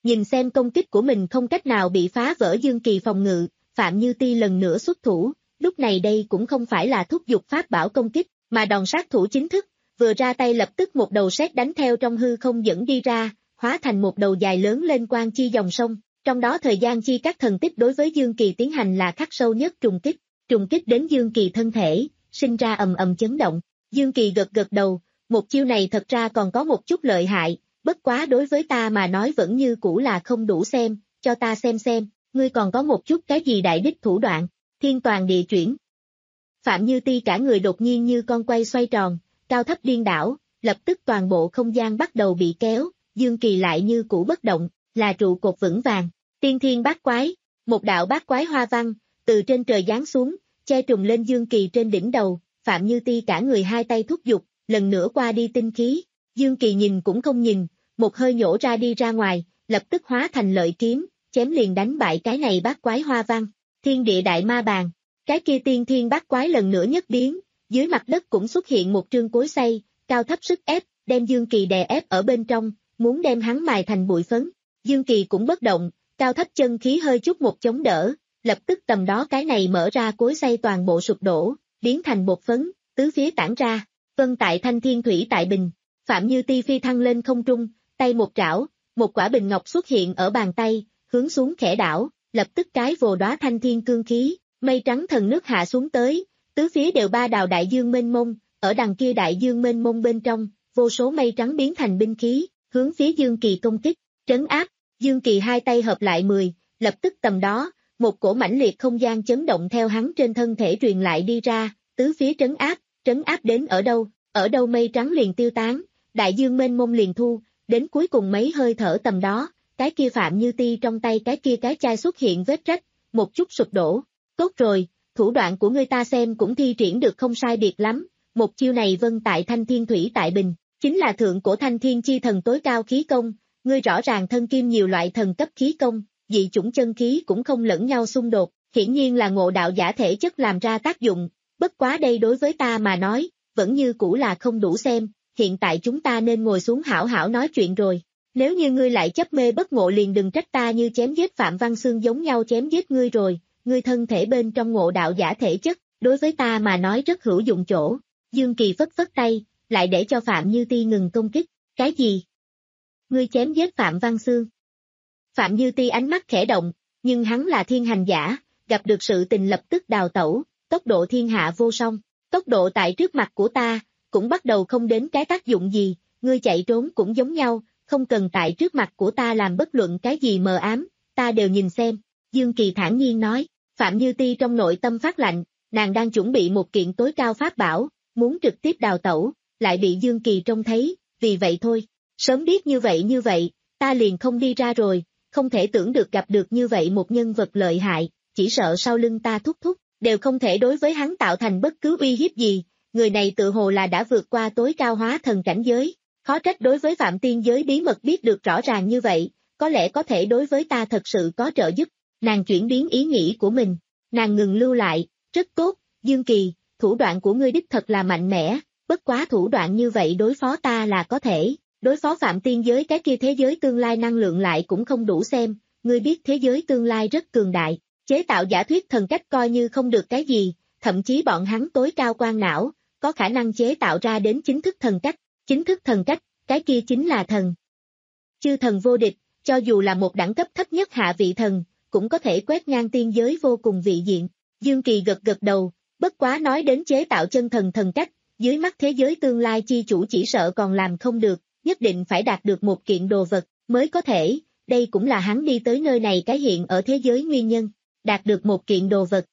Nhìn xem công kích của mình không cách nào bị phá vỡ Dương Kỳ phòng ngự, Phạm Như Ti lần nữa xuất thủ, lúc này đây cũng không phải là thúc giục pháp bảo công kích, mà đòn sát thủ chính thức, vừa ra tay lập tức một đầu sét đánh theo trong hư không dẫn đi ra, hóa thành một đầu dài lớn lên quang chi dòng sông, trong đó thời gian chi các thần tích đối với Dương Kỳ tiến hành là khắc sâu nhất trùng kích, trùng kích đến Dương Kỳ thân thể, sinh ra ầm ầm chấn động. Dương Kỳ gật gật đầu, một chiêu này thật ra còn có một chút lợi hại, bất quá đối với ta mà nói vẫn như cũ là không đủ xem, cho ta xem xem, ngươi còn có một chút cái gì đại đích thủ đoạn, thiên toàn địa chuyển. Phạm Như Ti cả người đột nhiên như con quay xoay tròn, cao thấp điên đảo, lập tức toàn bộ không gian bắt đầu bị kéo, Dương Kỳ lại như cũ bất động, là trụ cột vững vàng, tiên thiên bát quái, một đạo bát quái hoa văn, từ trên trời giáng xuống, che trùm lên Dương Kỳ trên đỉnh đầu, Phạm Như Ti cả người hai tay thúc giục, lần nữa qua đi tinh khí, Dương Kỳ nhìn cũng không nhìn, một hơi nhổ ra đi ra ngoài, lập tức hóa thành lợi kiếm, chém liền đánh bại cái này bát quái hoa văn, thiên địa đại ma bàn, cái kia tiên thiên bát quái lần nữa nhất biến, dưới mặt đất cũng xuất hiện một trương cối xay, cao thấp sức ép, đem Dương Kỳ đè ép ở bên trong, muốn đem hắn mài thành bụi phấn, Dương Kỳ cũng bất động, cao thấp chân khí hơi chút một chống đỡ, lập tức tầm đó cái này mở ra cối xay toàn bộ sụp đổ, biến thành bột phấn, tứ phía tản ra, vân tại thanh thiên thủy tại bình, Phạm Như Ti phi thăng lên không trung, tay một trảo, một quả bình ngọc xuất hiện ở bàn tay, hướng xuống khẽ đảo, lập tức cái vồ đóa thanh thiên cương khí, mây trắng thần nước hạ xuống tới, tứ phía đều ba đào đại dương mênh mông, ở đằng kia đại dương mênh mông bên trong, vô số mây trắng biến thành binh khí, hướng phía Dương Kỳ công kích, trấn áp, Dương Kỳ hai tay hợp lại mười, lập tức tầm đó, một cổ mãnh liệt không gian chấn động theo hắn trên thân thể truyền lại đi ra, tứ phía trấn áp, trấn áp đến ở đâu, ở đâu mây trắng liền tiêu tán, đại dương mênh mông liền thu, đến cuối cùng mấy hơi thở tầm đó, cái kia Phạm Như Ti trong tay cái kia cái chai xuất hiện vết rách, một chút sụp đổ, tốt rồi, thủ đoạn của ngươi ta xem cũng thi triển được không sai biệt lắm, một chiêu này vân tại thanh thiên thủy tại bình, chính là thượng cổ thanh thiên chi thần tối cao khí công, ngươi rõ ràng thân kim nhiều loại thần cấp khí công, dị chủng chân khí cũng không lẫn nhau xung đột, hiển nhiên là ngộ đạo giả thể chất làm ra tác dụng, bất quá đây đối với ta mà nói, vẫn như cũ là không đủ xem, hiện tại chúng ta nên ngồi xuống hảo hảo nói chuyện rồi. Nếu như ngươi lại chấp mê bất ngộ liền đừng trách ta như chém giết Phạm Văn Xương giống nhau chém giết ngươi rồi, ngươi thân thể bên trong ngộ đạo giả thể chất, đối với ta mà nói rất hữu dụng chỗ. Dương Kỳ phất phất tay, lại để cho Phạm Như Ti ngừng công kích, cái gì? Ngươi chém giết Phạm Văn Xương. Phạm Như Ti ánh mắt khẽ động, nhưng hắn là thiên hành giả, gặp được sự tình lập tức đào tẩu, tốc độ thiên hạ vô song, tốc độ tại trước mặt của ta, cũng bắt đầu không đến cái tác dụng gì, ngươi chạy trốn cũng giống nhau, không cần tại trước mặt của ta làm bất luận cái gì mờ ám, ta đều nhìn xem, Dương Kỳ thản nhiên nói, Phạm Như Ti trong nội tâm phát lạnh, nàng đang chuẩn bị một kiện tối cao pháp bảo, muốn trực tiếp đào tẩu, lại bị Dương Kỳ trông thấy, vì vậy thôi, sớm biết như vậy như vậy, ta liền không đi ra rồi, không thể tưởng được gặp được như vậy một nhân vật lợi hại, chỉ sợ sau lưng ta thúc thúc, đều không thể đối với hắn tạo thành bất cứ uy hiếp gì, người này tự hồ là đã vượt qua tối cao hóa thần cảnh giới, khó trách đối với Phạm Tiên giới bí mật biết được rõ ràng như vậy, có lẽ có thể đối với ta thật sự có trợ giúp, nàng chuyển biến ý nghĩ của mình, nàng ngừng lưu lại, rất tốt, Dương Kỳ, thủ đoạn của ngươi đích thật là mạnh mẽ, bất quá thủ đoạn như vậy đối phó ta là có thể, đối phó Phạm Tiên giới cái kia thế giới tương lai năng lượng lại cũng không đủ xem, ngươi biết thế giới tương lai rất cường đại, chế tạo giả thuyết thần cách coi như không được cái gì, thậm chí bọn hắn tối cao quan não, có khả năng chế tạo ra đến chính thức thần cách, chính thức thần cách, cái kia chính là thần. Chư thần vô địch, cho dù là một đẳng cấp thấp nhất hạ vị thần, cũng có thể quét ngang tiên giới vô cùng vị diện. Dương Kỳ gật gật đầu, bất quá nói đến chế tạo chân thần thần cách, dưới mắt thế giới tương lai chi chủ chỉ sợ còn làm không được, nhất định phải đạt được một kiện đồ vật, mới có thể, đây cũng là hắn đi tới nơi này cái hiện ở thế giới nguyên nhân, đạt được một kiện đồ vật.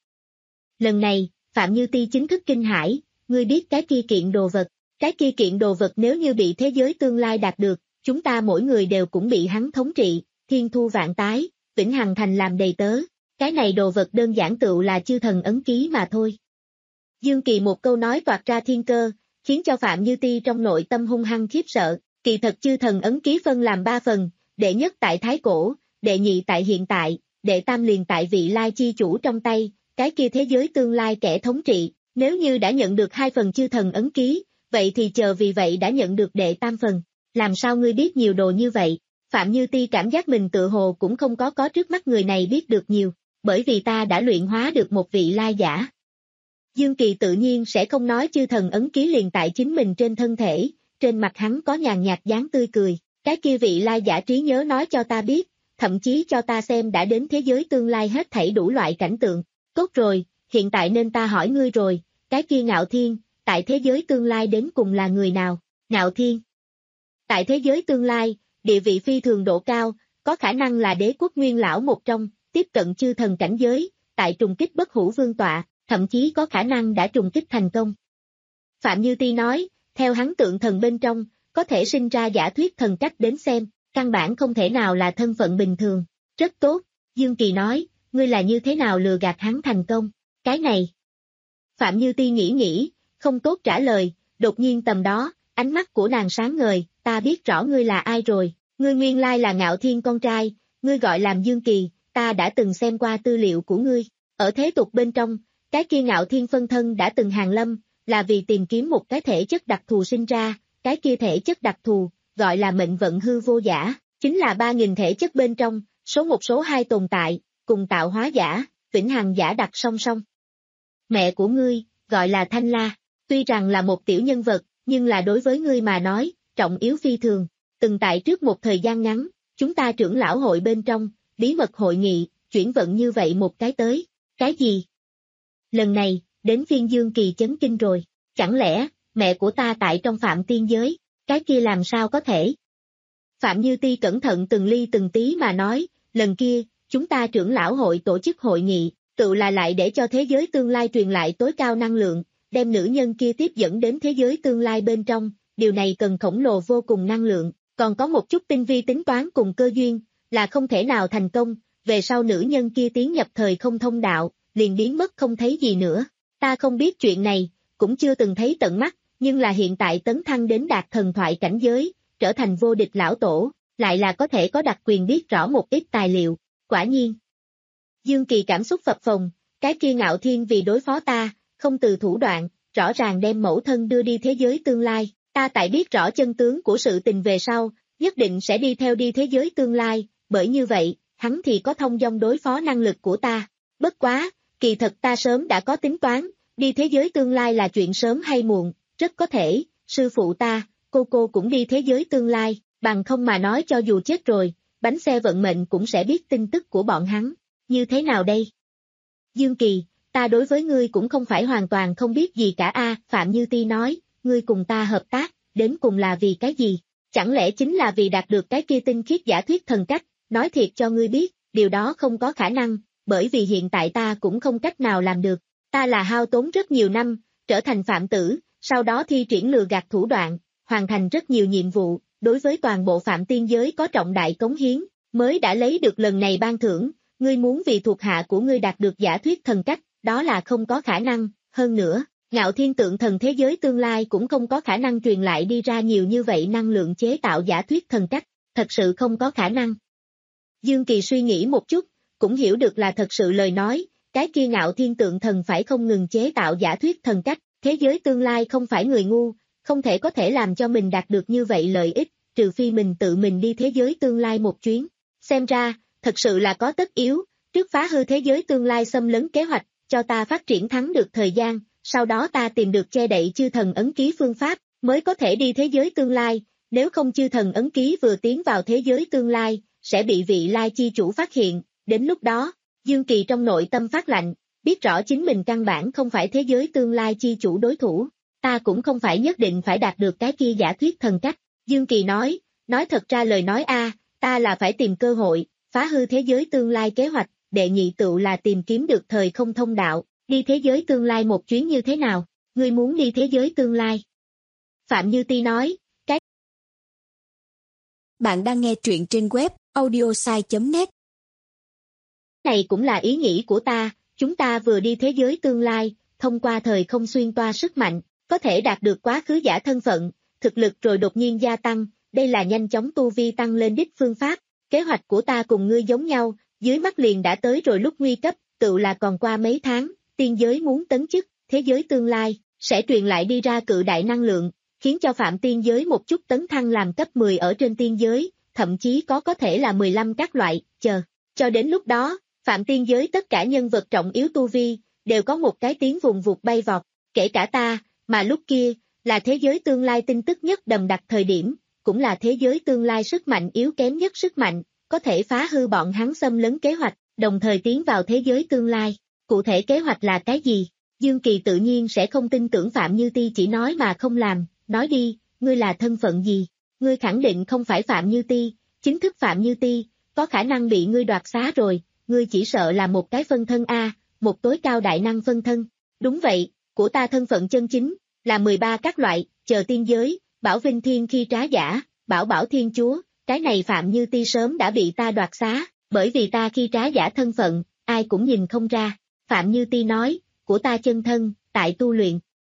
Lần này, Phạm Như Ti chính thức kinh hãi, ngươi biết cái kia kiện đồ vật, cái kia kiện đồ vật nếu như bị thế giới tương lai đạt được, chúng ta mỗi người đều cũng bị hắn thống trị, thiên thu vạn tái, vĩnh hằng thành làm đầy tớ, cái này đồ vật đơn giản tựu là chư thần ấn ký mà thôi. Dương Kỳ một câu nói toạc ra thiên cơ, khiến cho Phạm Như Ti trong nội tâm hung hăng khiếp sợ, kỳ thật chư thần ấn ký phân làm ba phần, đệ nhất tại thái cổ, đệ nhị tại hiện tại, đệ tam liền tại vị lai chi chủ trong tay, cái kia thế giới tương lai kẻ thống trị, nếu như đã nhận được hai phần chư thần ấn ký, vậy thì chờ vì vậy đã nhận được đệ tam phần, làm sao ngươi biết nhiều đồ như vậy, Phạm Như Ti cảm giác mình tự hồ cũng không có có trước mắt người này biết được nhiều, bởi vì ta đã luyện hóa được một vị lai giả. Dương Kỳ tự nhiên sẽ không nói chư thần ấn ký liền tại chính mình trên thân thể, trên mặt hắn có nhàn nhạt dáng tươi cười, cái kia vị lai giả trí nhớ nói cho ta biết, thậm chí cho ta xem đã đến thế giới tương lai hết thảy đủ loại cảnh tượng. Tốt rồi, hiện tại nên ta hỏi ngươi rồi, cái kia Ngạo Thiên, tại thế giới tương lai đến cùng là người nào? Ngạo Thiên. Tại thế giới tương lai, địa vị phi thường độ cao, có khả năng là đế quốc nguyên lão một trong, tiếp cận chư thần cảnh giới, tại trùng kích bất hủ vương tọa, thậm chí có khả năng đã trùng kích thành công. Phạm Như Ti nói, theo hắn tượng thần bên trong, có thể sinh ra giả thuyết thần cách đến xem, căn bản không thể nào là thân phận bình thường. Rất tốt, Dương Kỳ nói, ngươi là như thế nào lừa gạt hắn thành công? Cái này. Phạm Như Ti nghĩ nghĩ, không tốt trả lời, đột nhiên tầm đó, ánh mắt của nàng sáng ngời, ta biết rõ ngươi là ai rồi, ngươi nguyên lai là Ngạo Thiên con trai, ngươi gọi làm Dương Kỳ, ta đã từng xem qua tư liệu của ngươi, ở thế tục bên trong, cái kia Ngạo Thiên phân thân đã từng hàng lâm, là vì tìm kiếm một cái thể chất đặc thù sinh ra, cái kia thể chất đặc thù, gọi là mệnh vận hư vô giả, chính là ba nghìn thể chất bên trong, số một số hai tồn tại, cùng tạo hóa giả, vĩnh hằng giả đặt song song. Mẹ của ngươi, gọi là Thanh La, tuy rằng là một tiểu nhân vật, nhưng là đối với ngươi mà nói, trọng yếu phi thường, từng tại trước một thời gian ngắn, chúng ta trưởng lão hội bên trong, bí mật hội nghị, chuyển vận như vậy một cái tới, cái gì? Lần này, đến phiên Dương Kỳ chấn kinh rồi, chẳng lẽ, mẹ của ta tại trong Phạm Tiên giới, cái kia làm sao có thể? Phạm Như Ti cẩn thận từng ly từng tí mà nói, lần kia, chúng ta trưởng lão hội tổ chức hội nghị, tự là lại để cho thế giới tương lai truyền lại tối cao năng lượng, đem nữ nhân kia tiếp dẫn đến thế giới tương lai bên trong, điều này cần khổng lồ vô cùng năng lượng, còn có một chút tinh vi tính toán cùng cơ duyên, là không thể nào thành công, về sau nữ nhân kia tiến nhập thời không thông đạo, liền biến mất không thấy gì nữa. Ta không biết chuyện này, cũng chưa từng thấy tận mắt, nhưng là hiện tại tấn thăng đến đạt thần thoại cảnh giới, trở thành vô địch lão tổ, lại là có thể có đặc quyền biết rõ một ít tài liệu, quả nhiên. Dương Kỳ cảm xúc phập phồng, cái kia Ngạo Thiên vì đối phó ta, không từ thủ đoạn, rõ ràng đem mẫu thân đưa đi thế giới tương lai, ta tại biết rõ chân tướng của sự tình về sau, nhất định sẽ đi theo đi thế giới tương lai, bởi như vậy, hắn thì có thông dong đối phó năng lực của ta. Bất quá, kỳ thật ta sớm đã có tính toán, đi thế giới tương lai là chuyện sớm hay muộn, rất có thể, sư phụ ta, cô cô cũng đi thế giới tương lai, bằng không mà nói cho dù chết rồi, bánh xe vận mệnh cũng sẽ biết tin tức của bọn hắn, như thế nào đây? Dương Kỳ, ta đối với ngươi cũng không phải hoàn toàn không biết gì cả a. Phạm Như Ti nói, ngươi cùng ta hợp tác, đến cùng là vì cái gì? Chẳng lẽ chính là vì đạt được cái kia tinh khiết giả thuyết thần cách, nói thiệt cho ngươi biết, điều đó không có khả năng, bởi vì hiện tại ta cũng không cách nào làm được, ta là hao tốn rất nhiều năm, trở thành phạm tử, sau đó thi triển lừa gạt thủ đoạn, hoàn thành rất nhiều nhiệm vụ, đối với toàn bộ Phạm Tiên giới có trọng đại cống hiến, mới đã lấy được lần này ban thưởng, ngươi muốn vì thuộc hạ của ngươi đạt được giả thuyết thần cách, đó là không có khả năng, hơn nữa, Ngạo Thiên tượng thần thế giới tương lai cũng không có khả năng truyền lại đi ra nhiều như vậy năng lượng chế tạo giả thuyết thần cách, thật sự không có khả năng. Dương Kỳ suy nghĩ một chút, cũng hiểu được là thật sự lời nói, cái kia Ngạo Thiên tượng thần phải không ngừng chế tạo giả thuyết thần cách, thế giới tương lai không phải người ngu, không thể có thể làm cho mình đạt được như vậy lợi ích, trừ phi mình tự mình đi thế giới tương lai một chuyến. Xem ra, thật sự là có tất yếu, trước phá hư thế giới tương lai xâm lấn kế hoạch, cho ta phát triển thắng được thời gian, sau đó ta tìm được che đậy chư thần ấn ký phương pháp, mới có thể đi thế giới tương lai, nếu không chư thần ấn ký vừa tiến vào thế giới tương lai, sẽ bị vị lai chi chủ phát hiện, đến lúc đó, Dương Kỳ trong nội tâm phát lạnh, biết rõ chính mình căn bản không phải thế giới tương lai chi chủ đối thủ, ta cũng không phải nhất định phải đạt được cái kia giả thuyết thần cách, Dương Kỳ nói, nói thật ra lời nói a, ta là phải tìm cơ hội, phá hư thế giới tương lai kế hoạch, đệ nhị tựu là tìm kiếm được thời không thông đạo, đi thế giới tương lai một chuyến như thế nào, ngươi muốn đi thế giới tương lai. Phạm Như Ti nói, cái
bạn đang nghe truyện trên web audiosai chấm net.
Này cũng là ý nghĩ của ta, chúng ta vừa đi thế giới tương lai, thông qua thời không xuyên toa sức mạnh, có thể đạt được quá khứ giả thân phận, thực lực rồi đột nhiên gia tăng, đây là nhanh chóng tu vi tăng lên đích phương pháp, kế hoạch của ta cùng ngươi giống nhau, dưới mắt liền đã tới rồi lúc nguy cấp, tự là còn qua mấy tháng, tiên giới muốn tấn chức, thế giới tương lai, sẽ truyền lại đi ra cự đại năng lượng, khiến cho Phạm Tiên giới một chút tấn thăng làm cấp mười ở trên tiên giới, thậm chí có có thể là mười lăm các loại, chờ. Cho đến lúc đó, phạm tiên giới tất cả nhân vật trọng yếu tu vi, đều có một cái tiếng vùng vụt bay vọt, kể cả ta, mà lúc kia, là thế giới tương lai tin tức nhất đậm đặc thời điểm, cũng là thế giới tương lai sức mạnh yếu kém nhất sức mạnh, có thể phá hư bọn hắn xâm lấn kế hoạch, đồng thời tiến vào thế giới tương lai. Cụ thể kế hoạch là cái gì? Dương Kỳ tự nhiên sẽ không tin tưởng Phạm Như Ti chỉ nói mà không làm, nói đi, ngươi là thân phận gì? Ngươi khẳng định không phải Phạm Như Ti, chính thức Phạm Như Ti, có khả năng bị ngươi đoạt xá rồi, ngươi chỉ sợ là một cái phân thân A, một tối cao đại năng phân thân. Đúng vậy, của ta thân phận chân chính, là mười ba các loại, chờ tiên giới, Bảo Vinh Thiên khi trá giả, Bảo Bảo Thiên Chúa, cái này Phạm Như Ti sớm đã bị ta đoạt xá, bởi vì ta khi trá giả thân phận, ai cũng nhìn không ra. Phạm Như Ti nói, của ta chân thân, tại tu luyện.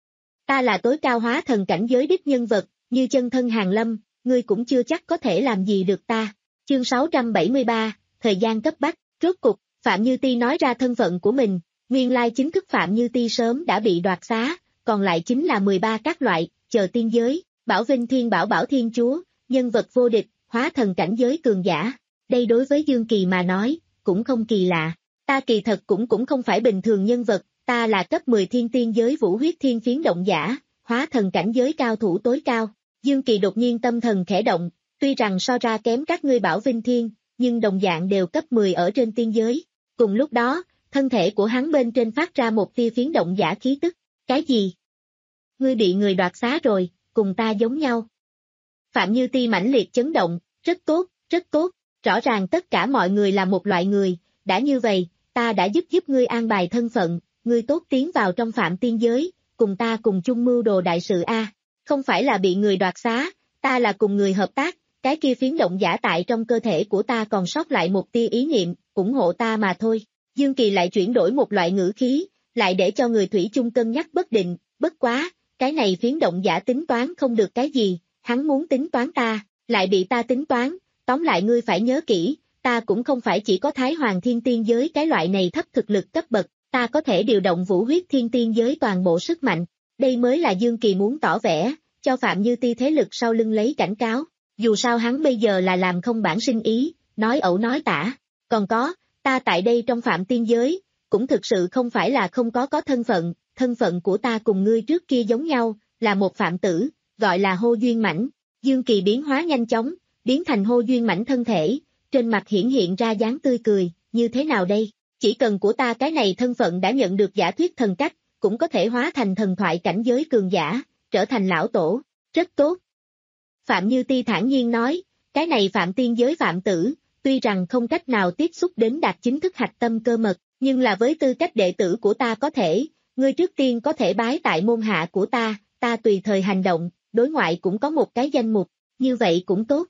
Ta là tối cao hóa thần cảnh giới đích nhân vật, như chân thân Hàn Lâm, ngươi cũng chưa chắc có thể làm gì được ta. Chương sáu trăm bảy mươi ba, thời gian cấp bách, rốt cục, Phạm Như Ti nói ra thân phận của mình, nguyên lai chính thức Phạm Như Ti sớm đã bị đoạt xá, còn lại chính là mười ba các loại, chờ tiên giới, Bảo Vinh Thiên Bảo Bảo Thiên Chúa, nhân vật vô địch, hóa thần cảnh giới cường giả. Đây đối với Dương Kỳ mà nói, cũng không kỳ lạ. Ta kỳ thật cũng cũng không phải bình thường nhân vật, ta là cấp mười thiên tiên giới vũ huyết thiên phiến động giả, hóa thần cảnh giới cao thủ tối cao. Dương Kỳ đột nhiên tâm thần khẽ động, tuy rằng so ra kém các ngươi Bảo Vinh Thiên, nhưng đồng dạng đều cấp mười ở trên tiên giới. Cùng lúc đó, thân thể của hắn bên trên phát ra một tia phiến động giả khí tức. Cái gì? Ngươi bị người đoạt xá rồi, cùng ta giống nhau. Phạm Như Ti mãnh liệt chấn động, rất tốt, rất tốt, rõ ràng tất cả mọi người là một loại người, đã như vậy, ta đã giúp giúp ngươi an bài thân phận, ngươi tốt tiến vào trong phạm tiên giới, cùng ta cùng chung mưu đồ đại sự A, không phải là bị người đoạt xá, ta là cùng người hợp tác, cái kia phiến động giả tại trong cơ thể của ta còn sót lại một tia ý niệm, ủng hộ ta mà thôi. Dương Kỳ lại chuyển đổi một loại ngữ khí, lại để cho người thủy chung cân nhắc bất định, bất quá, cái này phiến động giả tính toán không được cái gì, hắn muốn tính toán ta, lại bị ta tính toán, tóm lại ngươi phải nhớ kỹ, ta cũng không phải chỉ có Thái Hoàng Thiên Tiên giới cái loại này thấp thực lực cấp bậc, ta có thể điều động vũ huyết thiên tiên giới toàn bộ sức mạnh, đây mới là Dương Kỳ muốn tỏ vẻ, cho Phạm Như Ti thế lực sau lưng lấy cảnh cáo, dù sao hắn bây giờ là làm không bản sinh ý, nói ẩu nói tả, còn có, ta tại đây trong phạm tiên giới, cũng thực sự không phải là không có có thân phận, thân phận của ta cùng ngươi trước kia giống nhau, là một phạm tử, gọi là Hô Duyên Mãnh. Dương Kỳ biến hóa nhanh chóng, biến thành Hô Duyên Mãnh thân thể, trên mặt hiển hiện ra dáng tươi cười, như thế nào đây? Chỉ cần của ta cái này thân phận đã nhận được giả thuyết thần cách, cũng có thể hóa thành thần thoại cảnh giới cường giả, trở thành lão tổ, rất tốt. Phạm Như Ti thản nhiên nói, cái này phạm tiên giới phạm tử, tuy rằng không cách nào tiếp xúc đến đạt chính thức hạch tâm cơ mật, nhưng là với tư cách đệ tử của ta có thể, ngươi trước tiên có thể bái tại môn hạ của ta, ta tùy thời hành động, đối ngoại cũng có một cái danh mục, như vậy cũng tốt.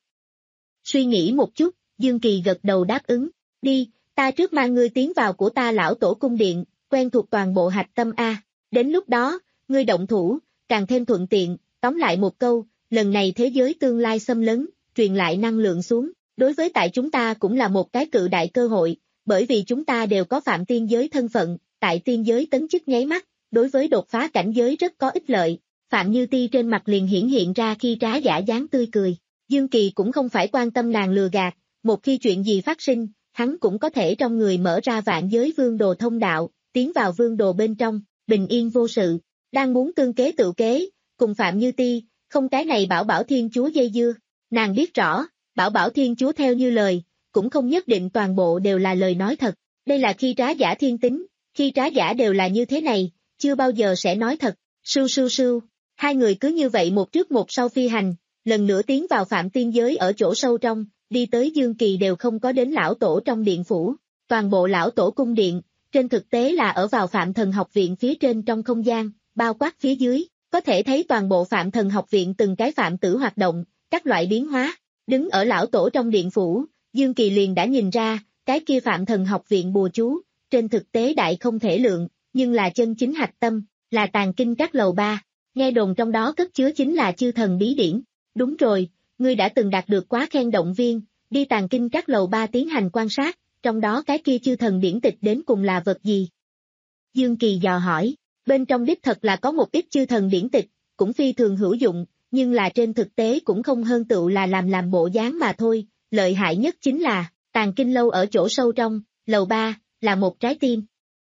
Suy nghĩ một chút, Dương Kỳ gật đầu đáp ứng, đi, ta trước mang ngươi tiến vào của ta lão tổ cung điện, quen thuộc toàn bộ hạch tâm A, đến lúc đó, ngươi động thủ, càng thêm thuận tiện, tóm lại một câu, lần này thế giới tương lai xâm lấn, truyền lại năng lượng xuống, đối với tại chúng ta cũng là một cái cự đại cơ hội, bởi vì chúng ta đều có phạm tiên giới thân phận, tại tiên giới tấn chức nháy mắt, đối với đột phá cảnh giới rất có ích lợi. Phạm Như Ti trên mặt liền hiển hiện ra khi trá giả dáng tươi cười, Dương Kỳ cũng không phải quan tâm nàng lừa gạt, một khi chuyện gì phát sinh, hắn cũng có thể trong người mở ra vạn giới vương đồ thông đạo, tiến vào vương đồ bên trong, bình yên vô sự, đang muốn tương kế tự kế, cùng Phạm Như Ti, không cái này Bảo Bảo Thiên Chúa dây dưa, nàng biết rõ, Bảo Bảo Thiên Chúa theo như lời, cũng không nhất định toàn bộ đều là lời nói thật, đây là khi trá giả thiên tính, khi trá giả đều là như thế này, chưa bao giờ sẽ nói thật, sưu sưu sưu, hai người cứ như vậy một trước một sau phi hành, lần nữa tiến vào phạm tiên giới ở chỗ sâu trong, đi tới Dương Kỳ đều không có đến lão tổ trong điện phủ, toàn bộ lão tổ cung điện, trên thực tế là ở vào Phạm Thần Học Viện phía trên trong không gian, bao quát phía dưới, có thể thấy toàn bộ Phạm Thần Học Viện từng cái phạm tử hoạt động, các loại biến hóa, đứng ở lão tổ trong điện phủ, Dương Kỳ liền đã nhìn ra, cái kia Phạm Thần Học Viện bùa chú, trên thực tế đại không thể lượng, nhưng là chân chính hạch tâm, là tàng kinh các lầu ba, nghe đồn trong đó cất chứa chính là chư thần bí điển, đúng rồi, ngươi đã từng đạt được quá khen động viên, đi tàng kinh các lầu ba tiến hành quan sát, trong đó cái kia chư thần điển tịch đến cùng là vật gì? Dương Kỳ dò hỏi, bên trong đích thật là có một ít chư thần điển tịch, cũng phi thường hữu dụng, nhưng là trên thực tế cũng không hơn tựu là làm làm bộ dáng mà thôi, lợi hại nhất chính là, tàng kinh lâu ở chỗ sâu trong, lầu ba, là một trái tim.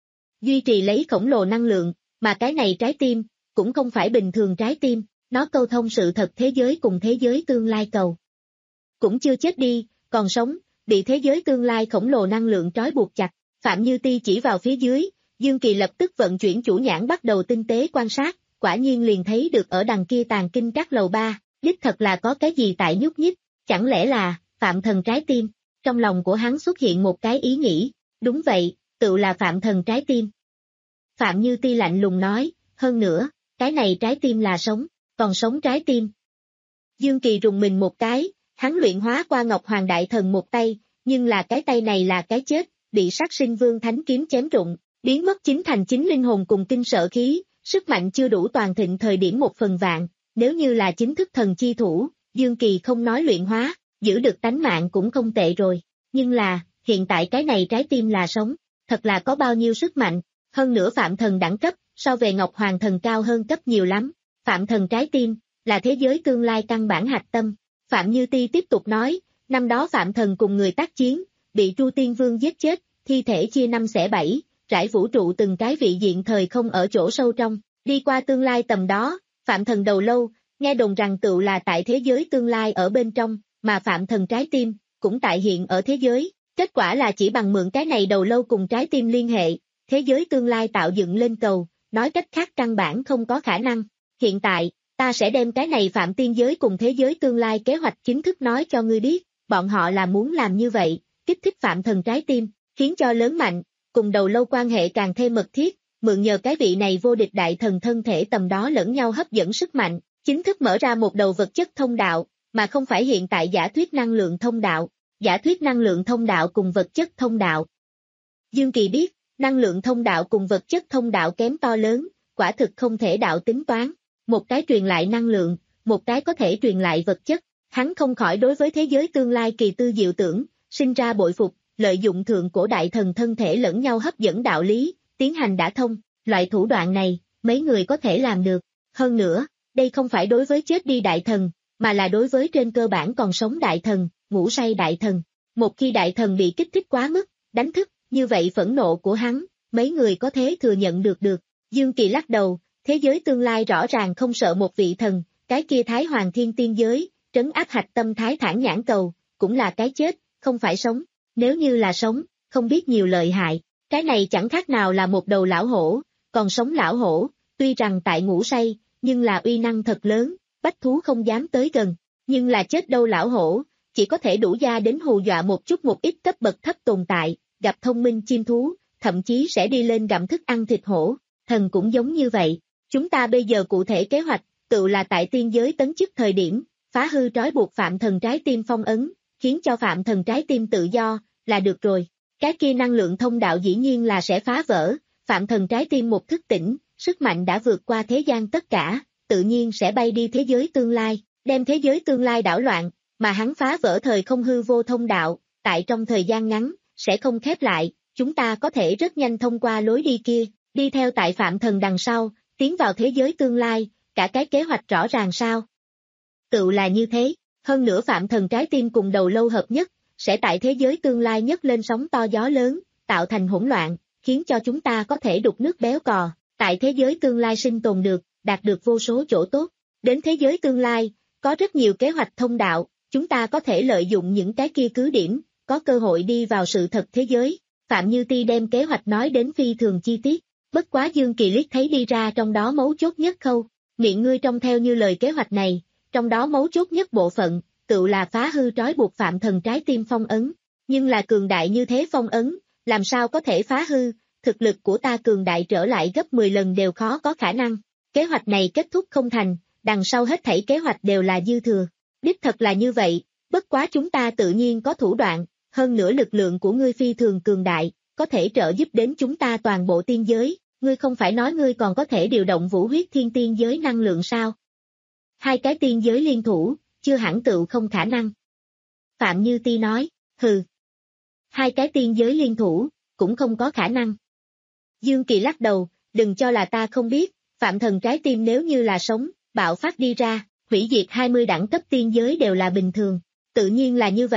Duy trì lấy khổng lồ năng lượng, mà cái này trái tim, cũng không phải bình thường trái tim, nó câu thông sự thật thế giới cùng thế giới tương lai cầu. Cũng chưa chết đi, còn sống, bị thế giới tương lai khổng lồ năng lượng trói buộc chặt. Phạm Như Ti chỉ vào phía dưới, Dương Kỳ lập tức vận chuyển chủ nhãn bắt đầu tinh tế quan sát, quả nhiên liền thấy được ở đằng kia tàng kinh các lầu ba, đích thật là có cái gì tại nhúc nhích, chẳng lẽ là, Phạm Thần trái tim. Trong lòng của hắn xuất hiện một cái ý nghĩ, đúng vậy, tự là Phạm Thần trái tim. Phạm Như Ti lạnh lùng nói, hơn nữa, cái này trái tim là sống, còn sống trái tim. Dương Kỳ rùng mình một cái, hắn luyện hóa qua Ngọc Hoàng Đại Thần một tay, nhưng là cái tay này là cái chết, bị sát sinh vương thánh kiếm chém rụng, biến mất chính thành chính linh hồn cùng kinh sợ khí, sức mạnh chưa đủ toàn thịnh thời điểm một phần vạn, nếu như là chính thức thần chi thủ, Dương Kỳ không nói luyện hóa, giữ được tánh mạng cũng không tệ rồi, nhưng là, hiện tại cái này trái tim là sống, thật là có bao nhiêu sức mạnh, hơn nữa Phạm Thần đẳng cấp, so về Ngọc Hoàng Thần cao hơn cấp nhiều lắm, Phạm Thần trái tim, là thế giới tương lai căn bản hạch tâm. Phạm Như Ti tiếp tục nói, năm đó Phạm Thần cùng người tác chiến, bị Tru Tiên Vương giết chết, thi thể chia năm xẻ bảy, trải vũ trụ từng cái vị diện thời không ở chỗ sâu trong, đi qua tương lai tầm đó, Phạm Thần đầu lâu, nghe đồn rằng tựu là tại thế giới tương lai ở bên trong, mà Phạm Thần trái tim, cũng tại hiện ở thế giới, kết quả là chỉ bằng mượn cái này đầu lâu cùng trái tim liên hệ, thế giới tương lai tạo dựng lên cầu, nói cách khác căn bản không có khả năng, hiện tại, ta sẽ đem cái này Phạm Tiên giới cùng thế giới tương lai kế hoạch chính thức nói cho ngươi biết, bọn họ là muốn làm như vậy, kích thích Phạm Thần trái tim, khiến cho lớn mạnh, cùng đầu lâu quan hệ càng thêm mật thiết, mượn nhờ cái vị này vô địch đại thần thân thể tầm đó lẫn nhau hấp dẫn sức mạnh, chính thức mở ra một đầu vật chất thông đạo, mà không phải hiện tại giả thuyết năng lượng thông đạo, giả thuyết năng lượng thông đạo cùng vật chất thông đạo. Dương Kỳ biết, năng lượng thông đạo cùng vật chất thông đạo kém to lớn, quả thực không thể đạo tính toán. Một cái truyền lại năng lượng, một cái có thể truyền lại vật chất, hắn không khỏi đối với thế giới tương lai kỳ tư diệu tưởng, sinh ra bội phục, lợi dụng thượng cổ đại thần thân thể lẫn nhau hấp dẫn đạo lý, tiến hành đả thông, loại thủ đoạn này, mấy người có thể làm được. Hơn nữa, đây không phải đối với chết đi đại thần, mà là đối với trên cơ bản còn sống đại thần, ngủ say đại thần. Một khi đại thần bị kích thích quá mức, đánh thức, như vậy phẫn nộ của hắn, mấy người có thể thừa nhận được được. Dương Kỳ lắc đầu. Thế giới tương lai rõ ràng không sợ một vị thần, cái kia Thái Hoàng Thiên Tiên giới, trấn áp hạch tâm Thái Thản Nhãn Cầu, cũng là cái chết, không phải sống. Nếu như là sống, không biết nhiều lợi hại, cái này chẳng khác nào là một đầu lão hổ, còn sống lão hổ, tuy rằng tại ngủ say, nhưng là uy năng thật lớn, bách thú không dám tới gần, nhưng là chết đâu lão hổ, chỉ có thể đủ ra đến hù dọa một chút một ít cấp bậc thấp tồn tại, gặp thông minh chim thú, thậm chí sẽ đi lên gặm thức ăn thịt hổ, thần cũng giống như vậy. Chúng ta bây giờ cụ thể kế hoạch, tự là tại tiên giới tấn chức thời điểm, phá hư trói buộc Phạm Thần trái tim phong ấn, khiến cho Phạm Thần trái tim tự do, là được rồi. Cái kia năng lượng thông đạo dĩ nhiên là sẽ phá vỡ, Phạm Thần trái tim một thức tỉnh, sức mạnh đã vượt qua thế gian tất cả, tự nhiên sẽ bay đi thế giới tương lai, đem thế giới tương lai đảo loạn, mà hắn phá vỡ thời không hư vô thông đạo, tại trong thời gian ngắn, sẽ không khép lại, chúng ta có thể rất nhanh thông qua lối đi kia, đi theo tại Phạm Thần đằng sau. Tiến vào thế giới tương lai, cả cái kế hoạch rõ ràng sao? Tự là như thế, hơn nữa Phạm Thần trái tim cùng đầu lâu hợp nhất, sẽ tại thế giới tương lai nhấc lên sóng to gió lớn, tạo thành hỗn loạn, khiến cho chúng ta có thể đục nước béo cò, tại thế giới tương lai sinh tồn được, đạt được vô số chỗ tốt. Đến thế giới tương lai, có rất nhiều kế hoạch thông đạo, chúng ta có thể lợi dụng những cái kia cứ điểm, có cơ hội đi vào sự thật thế giới. Phạm Như Ti đem kế hoạch nói đến phi thường chi tiết. Bất quá Dương Kỳ liếc thấy đi ra trong đó mấu chốt nhất khâu, miệng ngươi trông theo như lời kế hoạch này, trong đó mấu chốt nhất bộ phận, tự là phá hư trói buộc Phạm Thần trái tim phong ấn, nhưng là cường đại như thế phong ấn, làm sao có thể phá hư, thực lực của ta cường đại trở lại gấp mười lần đều khó có khả năng, kế hoạch này kết thúc không thành, đằng sau hết thảy kế hoạch đều là dư thừa, đích thật là như vậy, bất quá chúng ta tự nhiên có thủ đoạn, hơn nữa lực lượng của ngươi phi thường cường đại. Có thể trợ giúp đến chúng ta toàn bộ tiên giới, ngươi không phải nói ngươi còn có thể điều động vũ huyết thiên tiên giới năng lượng sao? Hai cái tiên giới liên thủ, chưa hẳn tựu không khả năng. Phạm Như Ti nói, hừ. Hai cái tiên giới liên thủ, cũng không có khả năng. Dương Kỳ lắc đầu, đừng cho là ta không biết, Phạm Thần trái tim nếu như là sống, bạo phát đi ra, hủy diệt hai mươi đẳng cấp tiên giới đều là bình thường. Tự nhiên là như vậy,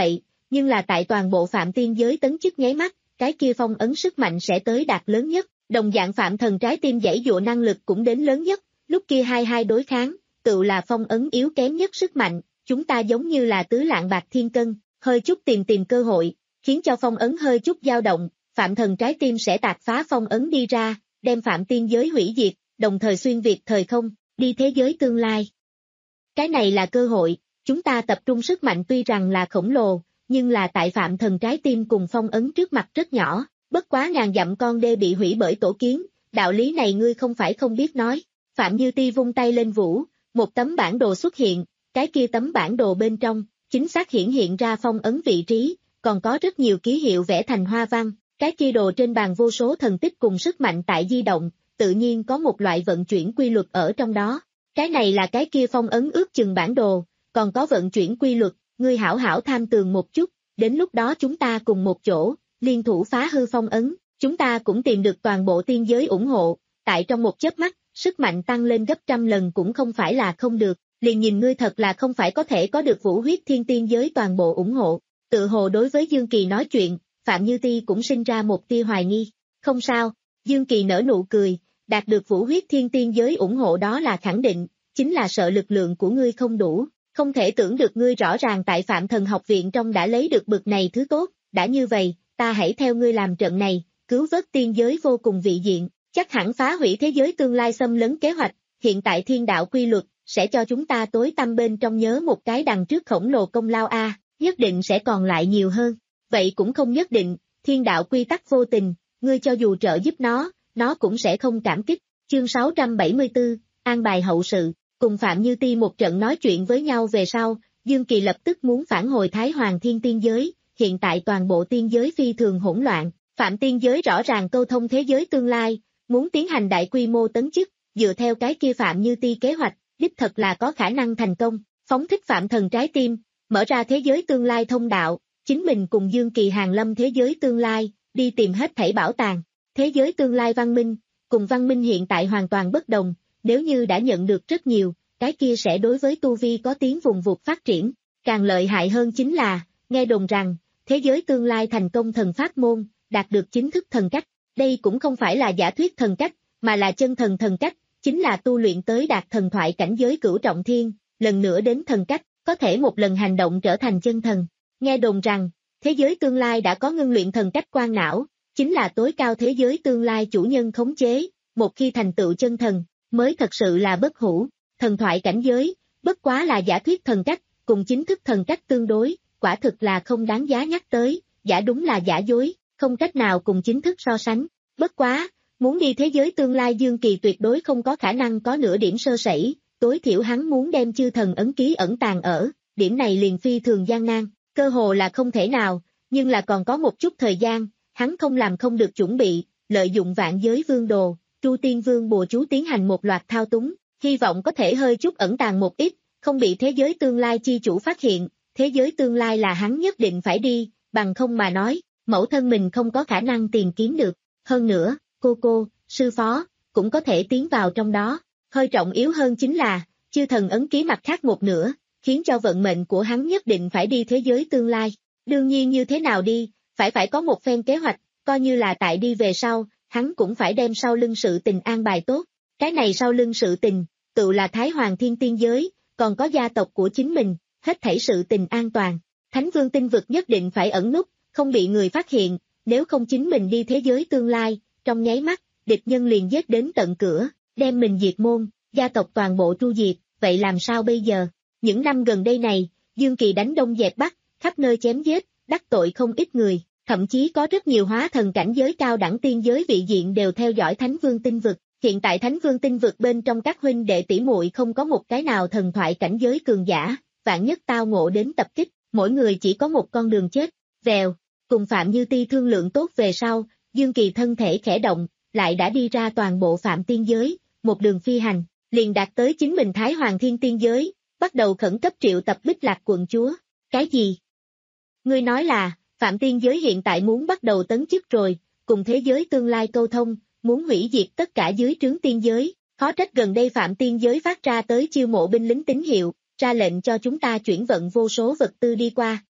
nhưng là tại toàn bộ phạm tiên giới tấn chức nháy mắt, cái kia phong ấn sức mạnh sẽ tới đạt lớn nhất, đồng dạng phạm thần trái tim giãy dụa năng lực cũng đến lớn nhất, lúc kia hai hai đối kháng, tự là phong ấn yếu kém nhất sức mạnh, chúng ta giống như là tứ lạng bạc thiên cân, hơi chút tìm tìm cơ hội, khiến cho phong ấn hơi chút dao động, phạm thần trái tim sẽ tạc phá phong ấn đi ra, đem phạm tiên giới hủy diệt, đồng thời xuyên việt thời không, đi thế giới tương lai. Cái này là cơ hội, chúng ta tập trung sức mạnh tuy rằng là khổng lồ, nhưng là tại phạm thần trái tim cùng phong ấn trước mặt rất nhỏ, bất quá ngàn dặm con đê bị hủy bởi tổ kiến, đạo lý này ngươi không phải không biết nói. Phạm Như Ti vung tay lên vũ, một tấm bản đồ xuất hiện, cái kia tấm bản đồ bên trong, chính xác hiển hiện ra phong ấn vị trí, còn có rất nhiều ký hiệu vẽ thành hoa văn, cái kia đồ trên bàn vô số thần tích cùng sức mạnh tại di động, tự nhiên có một loại vận chuyển quy luật ở trong đó. Cái này là cái kia phong ấn ước chừng bản đồ, còn có vận chuyển quy luật, ngươi hảo hảo tham tường một chút, đến lúc đó chúng ta cùng một chỗ, liên thủ phá hư phong ấn, chúng ta cũng tìm được toàn bộ tiên giới ủng hộ, tại trong một chớp mắt, sức mạnh tăng lên gấp trăm lần cũng không phải là không được, liền nhìn ngươi thật là không phải có thể có được vũ huyết thiên tiên giới toàn bộ ủng hộ. Tự hồ đối với Dương Kỳ nói chuyện, Phạm Như Ti cũng sinh ra một tia hoài nghi, không sao, Dương Kỳ nở nụ cười, đạt được vũ huyết thiên tiên giới ủng hộ đó là khẳng định, chính là sợ lực lượng của ngươi không đủ, không thể tưởng được ngươi rõ ràng tại Phạm Thần học viện trong đã lấy được bực này thứ tốt, đã như vậy, ta hãy theo ngươi làm trận này, cứu vớt tiên giới vô cùng vị diện, chắc hẳn phá hủy thế giới tương lai xâm lấn kế hoạch, hiện tại thiên đạo quy luật, sẽ cho chúng ta tối tăm bên trong nhớ một cái đằng trước khổng lồ công lao a, nhất định sẽ còn lại nhiều hơn, vậy cũng không nhất định, thiên đạo quy tắc vô tình, ngươi cho dù trợ giúp nó, nó cũng sẽ không cảm kích, chương sáu trăm bảy mươi tư, an bài hậu sự, cùng Phạm Như Ti một trận nói chuyện với nhau về sau, Dương Kỳ lập tức muốn phản hồi Thái Hoàng Thiên Tiên Giới, hiện tại toàn bộ tiên giới phi thường hỗn loạn, Phạm Tiên Giới rõ ràng câu thông thế giới tương lai, muốn tiến hành đại quy mô tấn chức, dựa theo cái kia Phạm Như Ti kế hoạch, đích thật là có khả năng thành công, phóng thích Phạm Thần trái tim, mở ra thế giới tương lai thông đạo, chính mình cùng Dương Kỳ hàng lâm thế giới tương lai, đi tìm hết thảy bảo tàng, thế giới tương lai văn minh, cùng văn minh hiện tại hoàn toàn bất đồng, nếu như đã nhận được rất nhiều, cái kia sẽ đối với tu vi có tiến vùng vụt phát triển, càng lợi hại hơn chính là, nghe đồn rằng, thế giới tương lai thành công thần pháp môn, đạt được chính thức thần cách, đây cũng không phải là giả thuyết thần cách, mà là chân thần thần cách, chính là tu luyện tới đạt thần thoại cảnh giới cửu trọng thiên, lần nữa đến thần cách, có thể một lần hành động trở thành chân thần. Nghe đồn rằng, thế giới tương lai đã có ngưng luyện thần cách quan não, chính là tối cao thế giới tương lai chủ nhân khống chế, một khi thành tựu chân thần, mới thật sự là bất hủ, thần thoại cảnh giới, bất quá là giả thuyết thần cách, cùng chính thức thần cách tương đối, quả thực là không đáng giá nhắc tới, giả đúng là giả dối, không cách nào cùng chính thức so sánh, bất quá, muốn đi thế giới tương lai Dương Kỳ tuyệt đối không có khả năng có nửa điểm sơ sẩy, tối thiểu hắn muốn đem chư thần ấn ký ẩn tàng ở, điểm này liền phi thường gian nan, cơ hồ là không thể nào, nhưng là còn có một chút thời gian, hắn không làm không được chuẩn bị, lợi dụng vạn giới vương đồ, Tru Tiên Vương bùa chú tiến hành một loạt thao túng, hy vọng có thể hơi chút ẩn tàng một ít, không bị thế giới tương lai chi chủ phát hiện, thế giới tương lai là hắn nhất định phải đi, bằng không mà nói, mẫu thân mình không có khả năng tìm kiếm được, hơn nữa, cô cô, sư phó, cũng có thể tiến vào trong đó, hơi trọng yếu hơn chính là, chư thần ấn ký mặt khác một nửa, khiến cho vận mệnh của hắn nhất định phải đi thế giới tương lai, đương nhiên như thế nào đi, phải phải có một phen kế hoạch, coi như là tại đi về sau, hắn cũng phải đem sau lưng sự tình an bài tốt, cái này sau lưng sự tình, tự là Thái Hoàng Thiên Tiên Giới, còn có gia tộc của chính mình, hết thảy sự tình an toàn, Thánh Vương tinh vực nhất định phải ẩn núp, không bị người phát hiện, nếu không chính mình đi thế giới tương lai, trong nháy mắt, địch nhân liền giết đến tận cửa, đem mình diệt môn, gia tộc toàn bộ tru diệt, vậy làm sao bây giờ? Những năm gần đây này, Dương Kỳ đánh đông dẹp bắc, khắp nơi chém giết, đắc tội không ít người, thậm chí có rất nhiều hóa thần cảnh giới cao đẳng tiên giới vị diện đều theo dõi Thánh Vương tinh vực. Hiện tại Thánh Vương tinh vực bên trong các huynh đệ tỷ muội không có một cái nào thần thoại cảnh giới cường giả, vạn nhất tao ngộ đến tập kích, mỗi người chỉ có một con đường chết. Vèo, cùng Phạm Như Ti thương lượng tốt về sau, Dương Kỳ thân thể khẽ động, lại đã đi ra toàn bộ Phạm tiên giới, một đường phi hành, liền đạt tới chính mình Thái Hoàng Thiên Tiên Giới, bắt đầu khẩn cấp triệu tập Bích Lạc quận chúa. Cái gì? Ngươi nói là, Phạm Tiên Giới hiện tại muốn bắt đầu tấn chức rồi, cùng thế giới tương lai câu thông, muốn hủy diệt tất cả dưới trướng tiên giới, khó trách gần đây Phạm Tiên Giới phát ra tới chiêu mộ binh lính tín hiệu, ra lệnh cho chúng ta chuyển vận vô số vật tư đi qua,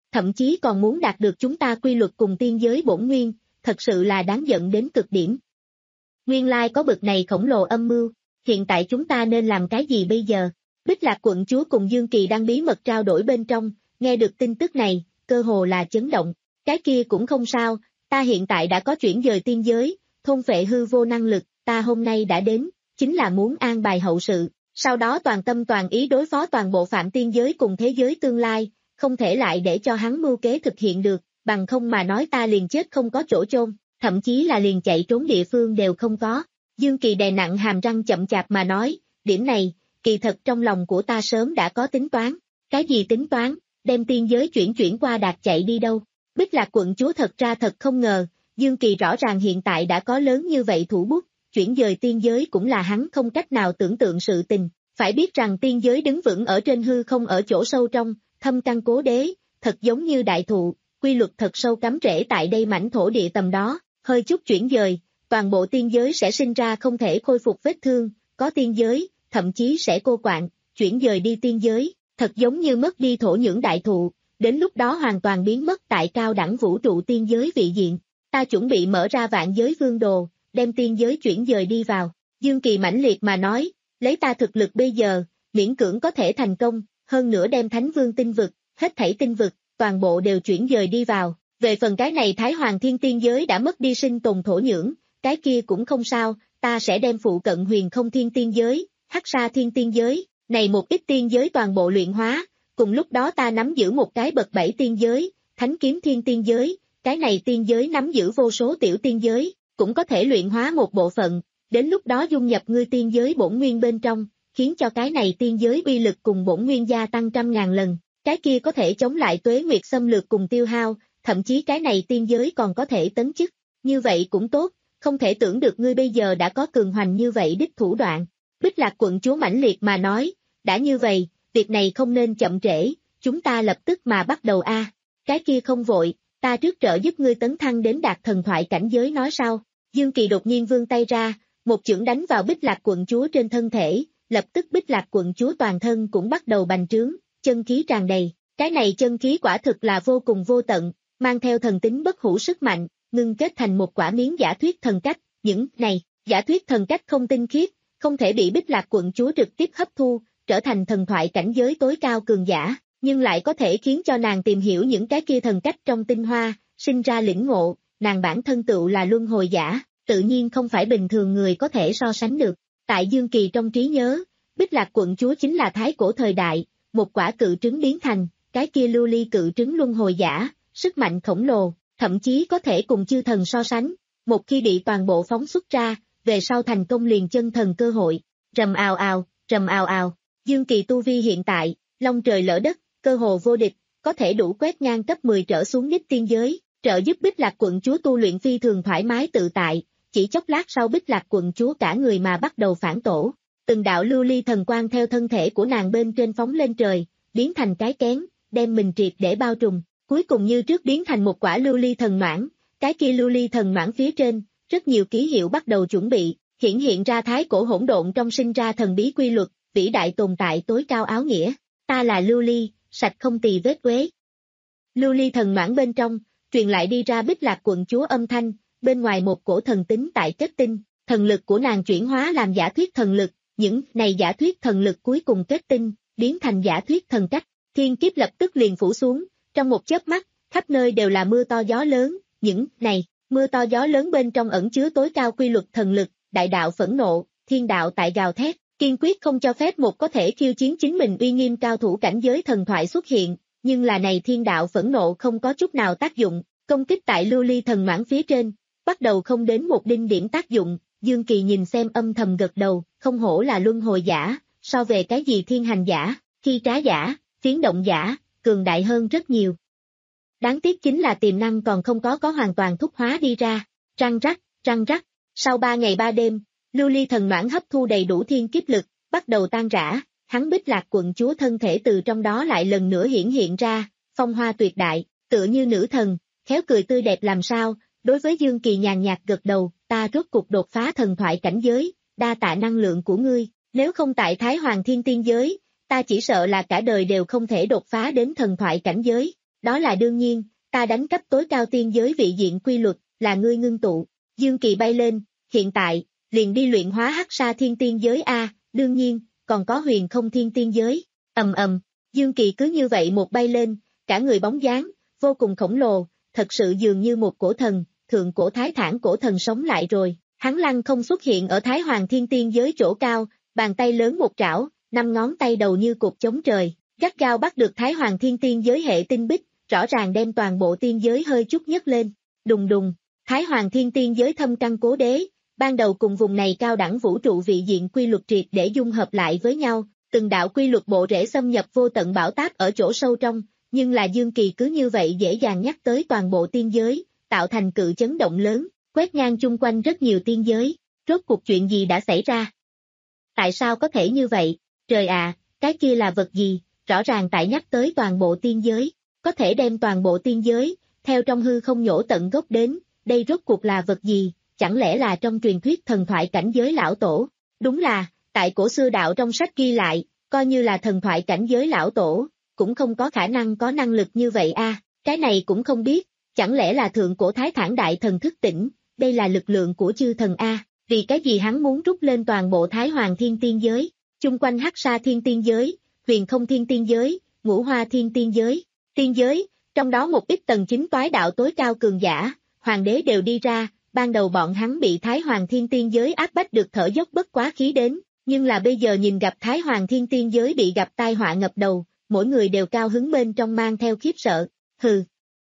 thậm chí còn muốn đạt được chúng ta quy luật cùng tiên giới bổn nguyên, thật sự là đáng giận đến cực điểm. Nguyên lai có bực này khổng lồ âm mưu, hiện tại chúng ta nên làm cái gì bây giờ? Bích Lạc quận chúa cùng Dương Kỳ đang bí mật trao đổi bên trong, nghe được tin tức này, cơ hồ là chấn động. Cái kia cũng không sao, ta hiện tại đã có chuyển dời tiên giới, thôn phệ hư vô năng lực, ta hôm nay đã đến, chính là muốn an bài hậu sự, sau đó toàn tâm toàn ý đối phó toàn bộ phạm tiên giới cùng thế giới tương lai, không thể lại để cho hắn mưu kế thực hiện được, bằng không mà nói ta liền chết không có chỗ chôn, thậm chí là liền chạy trốn địa phương đều không có. Dương Kỳ đè nặng hàm răng chậm chạp mà nói, điểm này, kỳ thật trong lòng của ta sớm đã có tính toán. Cái gì tính toán, đem tiên giới chuyển chuyển qua Đạt chạy đi đâu? Bích Lạc quận chúa thật ra thật không ngờ, Dương Kỳ rõ ràng hiện tại đã có lớn như vậy thủ bút, chuyển dời tiên giới cũng là hắn không cách nào tưởng tượng sự tình. Phải biết rằng tiên giới đứng vững ở trên hư không ở chỗ sâu trong, thâm căn cố đế, thật giống như đại thụ, quy luật thật sâu cắm rễ tại đây mảnh thổ địa tầm đó, hơi chút chuyển dời, toàn bộ tiên giới sẽ sinh ra không thể khôi phục vết thương, có tiên giới, thậm chí sẽ cô quạng, chuyển dời đi tiên giới, thật giống như mất đi thổ nhưỡng đại thụ, đến lúc đó hoàn toàn biến mất tại cao đẳng vũ trụ tiên giới vị diện. Ta chuẩn bị mở ra vạn giới vương đồ, đem tiên giới chuyển dời đi vào. Dương Kỳ mãnh liệt mà nói, lấy ta thực lực bây giờ, miễn cưỡng có thể thành công, hơn nữa đem Thánh Vương tinh vực, hết thảy tinh vực, toàn bộ đều chuyển dời đi vào. Về phần cái này Thái Hoàng Thiên tiên giới đã mất đi sinh tồn thổ nhưỡng, cái kia cũng không sao, ta sẽ đem phụ cận Huyền Không Thiên tiên giới, Hắc Sa Thiên tiên giới, này một ít tiên giới toàn bộ luyện hóa, cùng lúc đó ta nắm giữ một cái bậc bảy tiên giới, Thánh Kiếm Thiên tiên giới, cái này tiên giới nắm giữ vô số tiểu tiên giới, cũng có thể luyện hóa một bộ phận, đến lúc đó dung nhập ngươi tiên giới bổn nguyên bên trong, khiến cho cái này tiên giới uy lực cùng bổn nguyên gia tăng trăm ngàn lần, cái kia có thể chống lại tuế nguyệt xâm lược cùng tiêu hao, thậm chí cái này tiên giới còn có thể tấn chức, như vậy cũng tốt, không thể tưởng được ngươi bây giờ đã có cường hoành như vậy đích thủ đoạn. Bích Lạc quận chúa mãnh liệt mà nói, đã như vậy, việc này không nên chậm trễ, chúng ta lập tức mà bắt đầu a. À. Cái kia không vội, ta trước trợ giúp ngươi tấn thăng đến đạt thần thoại cảnh giới nói sau. Dương Kỳ đột nhiên vươn tay ra, một chưởng đánh vào Bích Lạc quận chúa trên thân thể, lập tức Bích Lạc quận chúa toàn thân cũng bắt đầu bành trướng, chân khí tràn đầy, cái này chân khí quả thực là vô cùng vô tận, mang theo thần tính bất hủ sức mạnh, ngưng kết thành một quả miếng giả thuyết thần cách, những này, giả thuyết thần cách không tinh khiết, không thể bị Bích Lạc quận chúa trực tiếp hấp thu, trở thành thần thoại cảnh giới tối cao cường giả, nhưng lại có thể khiến cho nàng tìm hiểu những cái kia thần cách trong tinh hoa, sinh ra lĩnh ngộ, nàng bản thân tựu là luân hồi giả, tự nhiên không phải bình thường người có thể so sánh được. Tại Dương Kỳ trong trí nhớ, Bích Lạc quận chúa chính là thái cổ thời đại, một quả cự trứng biến thành, cái kia lưu ly cự trứng luân hồi giả, sức mạnh khổng lồ, thậm chí có thể cùng chư thần so sánh, một khi bị toàn bộ phóng xuất ra, về sau thành công liền chân thần cơ hội, rầm ào ào, rầm ào ào, Dương Kỳ tu vi hiện tại, long trời lỡ đất, cơ hồ vô địch, có thể đủ quét ngang cấp mười trở xuống đích tiên giới, trợ giúp Bích Lạc quận chúa tu luyện phi thường thoải mái tự tại, chỉ chốc lát sau Bích Lạc quận chúa cả người mà bắt đầu phản tổ, từng đạo lưu ly thần quang theo thân thể của nàng bên trên phóng lên trời, biến thành cái kén, đem mình triệt để bao trùm, cuối cùng như trước biến thành một quả lưu ly thần noãn, cái kia lưu ly thần noãn phía trên, rất nhiều ký hiệu bắt đầu chuẩn bị, hiển hiện ra thái cổ hỗn độn trong sinh ra thần bí quy luật, vĩ đại tồn tại tối cao áo nghĩa, ta là lưu ly, sạch không tì vết uế. Lưu ly thần noãn bên trong, truyền lại đi ra Bích Lạc quận chúa âm thanh, bên ngoài một cổ thần tính tại kết tinh, thần lực của nàng chuyển hóa làm giả thuyết thần lực, những này giả thuyết thần lực cuối cùng kết tinh, biến thành giả thuyết thần cách, thiên kiếp lập tức liền phủ xuống, trong một chớp mắt, khắp nơi đều là mưa to gió lớn, những này, mưa to gió lớn bên trong ẩn chứa tối cao quy luật thần lực, đại đạo phẫn nộ, thiên đạo tại gào thét, kiên quyết không cho phép một có thể khiêu chiến chính mình uy nghiêm cao thủ cảnh giới thần thoại xuất hiện, nhưng là này thiên đạo phẫn nộ không có chút nào tác dụng, công kích tại lưu ly thần noãn phía trên, bắt đầu không đến một đinh điểm tác dụng, Dương Kỳ nhìn xem âm thầm gật đầu, không hổ là luân hồi giả, so về cái gì thiên hành giả, khi trá giả, phiến động giả, cường đại hơn rất nhiều. Đáng tiếc chính là tiềm năng còn không có có hoàn toàn thúc hóa đi ra, răng rắc, răng rắc, sau ba ngày ba đêm, lưu ly thần noãn hấp thu đầy đủ thiên kiếp lực, bắt đầu tan rã, hắn Bích Lạc quận chúa thân thể từ trong đó lại lần nữa hiển hiện ra, phong hoa tuyệt đại, tựa như nữ thần, khéo cười tươi đẹp làm sao, đối với Dương Kỳ nhàn nhạt gật đầu, ta rốt cục đột phá thần thoại cảnh giới, đa tạ năng lượng của ngươi, nếu không tại Thái Hoàng Thiên tiên giới, ta chỉ sợ là cả đời đều không thể đột phá đến thần thoại cảnh giới, Đó là đương nhiên, ta đánh cắp tối cao tiên giới vị diện quy luật, là ngươi ngưng tụ. Dương Kỳ bay lên, hiện tại, liền đi luyện hóa hắc sa thiên tiên giới a, đương nhiên, còn có huyền không thiên tiên giới. Ầm ầm, Dương Kỳ cứ như vậy một bay lên, cả người bóng dáng, vô cùng khổng lồ, thật sự dường như một cổ thần, thượng cổ thái thản cổ thần sống lại rồi. Hắn lăng không xuất hiện ở Thái Hoàng Thiên Tiên giới chỗ cao, bàn tay lớn một trảo, năm ngón tay đầu như cột chống trời, gắt gao bắt được Thái Hoàng Thiên Tiên giới hệ tinh bích, rõ ràng đem toàn bộ tiên giới hơi chút nhấc lên. Đùng đùng, Thái Hoàng Thiên Tiên giới thâm căn cố đế, ban đầu cùng vùng này cao đẳng vũ trụ vị diện quy luật triệt để dung hợp lại với nhau, từng đạo quy luật bộ rễ xâm nhập vô tận bão táp ở chỗ sâu trong, nhưng là Dương Kỳ cứ như vậy dễ dàng nhắc tới toàn bộ tiên giới, tạo thành cự chấn động lớn, quét ngang chung quanh rất nhiều tiên giới. Rốt cuộc chuyện gì đã xảy ra? Tại sao có thể như vậy? Trời ạ, cái kia là vật gì? Rõ ràng tại nhắc tới toàn bộ tiên giới, có thể đem toàn bộ tiên giới, theo trong hư không nhổ tận gốc đến, đây rốt cuộc là vật gì? Chẳng lẽ là trong truyền thuyết thần thoại cảnh giới lão tổ? Đúng là, tại cổ xưa đạo trong sách ghi lại, coi như là thần thoại cảnh giới lão tổ, cũng không có khả năng có năng lực như vậy a. À, cái này cũng không biết, chẳng lẽ là thượng cổ thái thản đại thần thức tỉnh, đây là lực lượng của chư thần a, à, vì cái gì hắn muốn rút lên toàn bộ Thái Hoàng Thiên Tiên giới, chung quanh hắc sa thiên tiên giới, huyền không thiên tiên giới, ngũ hoa thiên tiên giới, tiên giới, trong đó một ít tầng chính toái đạo tối cao cường giả, hoàng đế đều đi ra, ban đầu bọn hắn bị Thái Hoàng Thiên Tiên giới áp bách được thở dốc bất quá khí đến, nhưng là bây giờ nhìn gặp Thái Hoàng Thiên Tiên giới bị gặp tai họa ngập đầu, mỗi người đều cao hứng bên trong mang theo khiếp sợ, hừ.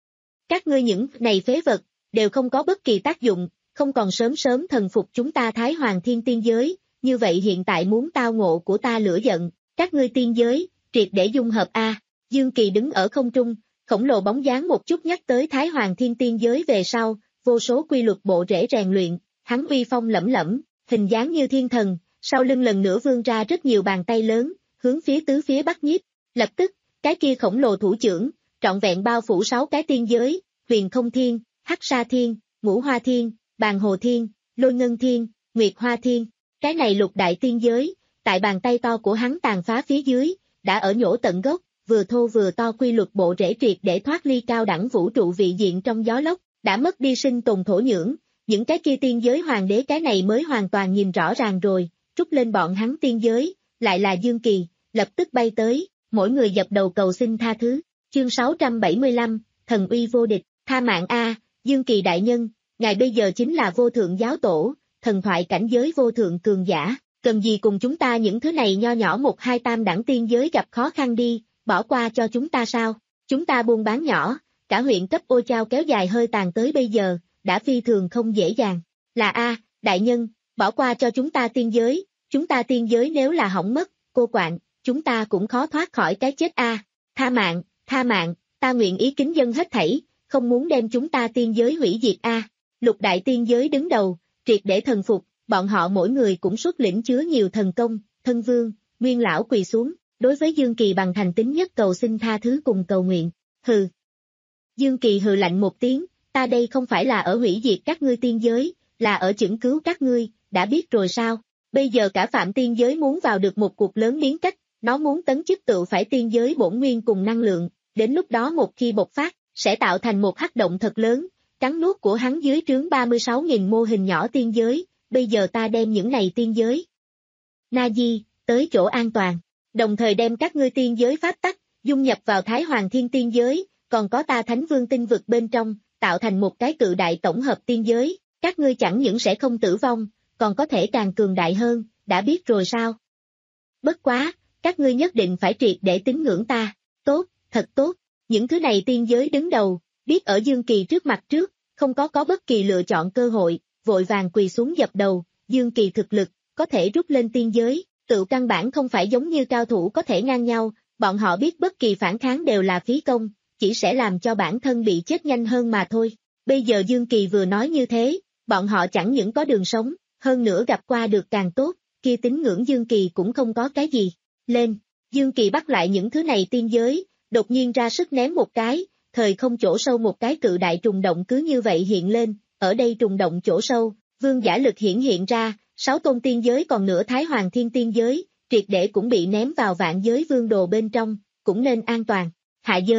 Các ngươi những này phế vật, đều không có bất kỳ tác dụng, không còn sớm sớm thần phục chúng ta Thái Hoàng Thiên Tiên giới, như vậy hiện tại muốn tao ngộ của ta lửa giận, các ngươi tiên giới, triệt để dung hợp a. Dương Kỳ đứng ở không trung, khổng lồ bóng dáng một chút nhắc tới Thái Hoàng Thiên Tiên giới về sau, vô số quy luật bộ rễ rèn luyện, hắn uy phong lẫm lẫm, hình dáng như thiên thần, sau lưng lần nữa vươn ra rất nhiều bàn tay lớn, hướng phía tứ phía bắt nhiếp, lập tức, cái kia khổng lồ thủ trưởng, trọn vẹn bao phủ sáu cái tiên giới, huyền không thiên, hắc sa thiên, ngũ hoa thiên, bàn hồ thiên, lôi ngân thiên, nguyệt hoa thiên, cái này lục đại tiên giới, tại bàn tay to của hắn tàn phá phía dưới, đã ở nhổ tận gốc, vừa thô vừa to quy luật bộ rễ triệt để thoát ly cao đẳng vũ trụ vị diện trong gió lốc, đã mất đi sinh tồn thổ nhưỡng, những cái kia tiên giới hoàng đế cái này mới hoàn toàn nhìn rõ ràng rồi, trút lên bọn hắn tiên giới, lại là Dương Kỳ, lập tức bay tới, mỗi người dập đầu cầu xin tha thứ, chương sáu trăm bảy mươi lăm, thần uy vô địch, tha mạng a, Dương Kỳ đại nhân, ngài bây giờ chính là vô thượng giáo tổ, thần thoại cảnh giới vô thượng cường giả, cần gì cùng chúng ta những thứ này nho nhỏ một hai tam đẳng tiên giới gặp khó khăn đi, bỏ qua cho chúng ta sao, chúng ta buôn bán nhỏ, cả huyện cấp ô chao kéo dài hơi tàn tới bây giờ, đã phi thường không dễ dàng, là a, đại nhân, bỏ qua cho chúng ta tiên giới, chúng ta tiên giới nếu là hỏng mất, cô quạng, chúng ta cũng khó thoát khỏi cái chết a, tha mạng, tha mạng, ta nguyện ý kính dân hết thảy, không muốn đem chúng ta tiên giới hủy diệt a. Lục đại tiên giới đứng đầu, triệt để thần phục, bọn họ mỗi người cũng xuất lĩnh chứa nhiều thần công, thân vương, nguyên lão quỳ xuống, đối với Dương Kỳ bằng thành tín nhất cầu xin tha thứ cùng cầu nguyện, hừ. Dương Kỳ hừ lạnh một tiếng, ta đây không phải là ở hủy diệt các ngươi tiên giới, là ở chẩn cứu các ngươi, đã biết rồi sao, bây giờ cả phạm tiên giới muốn vào được một cuộc lớn biến cách, nó muốn tấn chức tự phải tiên giới bổn nguyên cùng năng lượng, đến lúc đó một khi bộc phát, sẽ tạo thành một hắc động thật lớn, cắn nuốt của hắn dưới trướng ba mươi sáu nghìn mô hình nhỏ tiên giới, bây giờ ta đem những này tiên giới. Na-di, tới chỗ an toàn, đồng thời đem các ngươi tiên giới pháp tắc, dung nhập vào Thái Hoàng Thiên Tiên giới, còn có ta Thánh Vương tinh vực bên trong, tạo thành một cái cự đại tổng hợp tiên giới, các ngươi chẳng những sẽ không tử vong, còn có thể càng cường đại hơn, đã biết rồi sao? Bất quá, các ngươi nhất định phải triệt để tín ngưỡng ta, tốt, thật tốt, những thứ này tiên giới đứng đầu, biết ở Dương Kỳ trước mặt trước, không có có bất kỳ lựa chọn cơ hội, vội vàng quỳ xuống dập đầu, Dương Kỳ thực lực, có thể rút lên tiên giới, tự căn bản không phải giống như cao thủ có thể ngang nhau, bọn họ biết bất kỳ phản kháng đều là phí công, chỉ sẽ làm cho bản thân bị chết nhanh hơn mà thôi. Bây giờ Dương Kỳ vừa nói như thế, bọn họ chẳng những có đường sống, hơn nữa gặp qua được càng tốt, kia tín ngưỡng Dương Kỳ cũng không có cái gì. Lên, Dương Kỳ bắt lại những thứ này tiên giới, đột nhiên ra sức ném một cái, thời không chỗ sâu một cái cự đại trùng động cứ như vậy hiện lên, ở đây trùng động chỗ sâu, vương giả lực hiển hiện ra, sáu tôn tiên giới còn nửa Thái Hoàng Thiên Tiên giới, triệt để cũng bị ném vào vạn giới vương đồ bên trong, cũng nên an toàn. Hạ giới,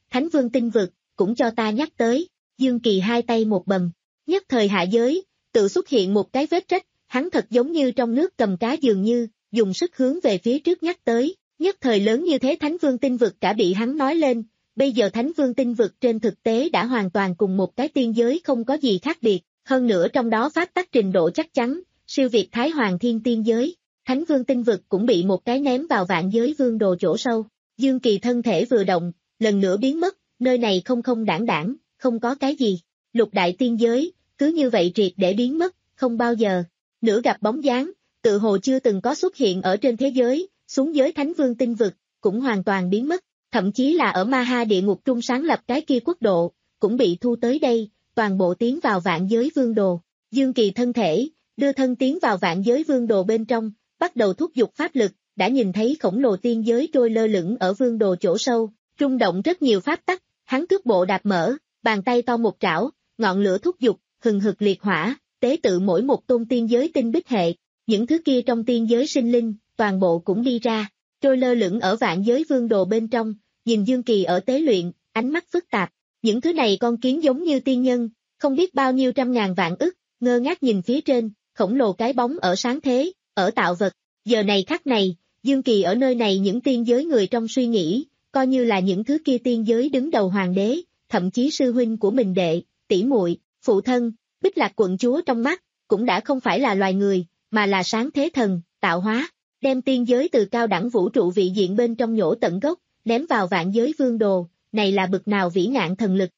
Thánh Vương tinh vực, cũng cho ta nhắc tới. Dương Kỳ hai tay một bầm, nhất thời hạ giới, tự xuất hiện một cái vết rách, hắn thật giống như trong nước cầm cá dường như, dùng sức hướng về phía trước nhắc tới, nhất thời lớn như thế Thánh Vương tinh vực cả bị hắn nói lên, bây giờ Thánh Vương tinh vực trên thực tế đã hoàn toàn cùng một cái tiên giới không có gì khác biệt, hơn nữa trong đó pháp tắc trình độ chắc chắn, siêu việt Thái Hoàng Thiên tiên giới, Thánh Vương tinh vực cũng bị một cái ném vào vạn giới vương đồ chỗ sâu, Dương Kỳ thân thể vừa động, lần nữa biến mất, nơi này không không đảng đảng, không có cái gì, lục đại tiên giới, cứ như vậy triệt để biến mất, không bao giờ, nữa gặp bóng dáng, tự hồ chưa từng có xuất hiện ở trên thế giới, xuống giới Thánh Vương tinh vực, cũng hoàn toàn biến mất, thậm chí là ở Ma Ha địa ngục trung sáng lập cái kia quốc độ, cũng bị thu tới đây, toàn bộ tiến vào vạn giới vương đồ. Dương Kỳ thân thể, đưa thân tiến vào vạn giới vương đồ bên trong, bắt đầu thúc giục pháp lực, đã nhìn thấy khổng lồ tiên giới trôi lơ lửng ở vương đồ chỗ sâu, rung động rất nhiều pháp tắc, hắn cước bộ đạp mở, bàn tay to một trảo, ngọn lửa thúc giục, hừng hực liệt hỏa, tế tự mỗi một tôn tiên giới tinh bích hệ, những thứ kia trong tiên giới sinh linh, toàn bộ cũng đi ra, trôi lơ lửng ở vạn giới vương đồ bên trong, nhìn Dương Kỳ ở tế luyện, ánh mắt phức tạp, những thứ này con kiến giống như tiên nhân, không biết bao nhiêu trăm ngàn vạn ức, ngơ ngác nhìn phía trên, khổng lồ cái bóng ở sáng thế, ở tạo vật, giờ này khắc này, Dương Kỳ ở nơi này những tiên giới người trong suy nghĩ, coi như là những thứ kia tiên giới đứng đầu hoàng đế, thậm chí sư huynh của mình đệ, tỷ muội, phụ thân, Bích Lạc quận chúa trong mắt, cũng đã không phải là loài người, mà là sáng thế thần, tạo hóa, đem tiên giới từ cao đẳng vũ trụ vị diện bên trong nhổ tận gốc, ném vào vạn giới vương đồ, này là bực nào vĩ ngạn thần lực.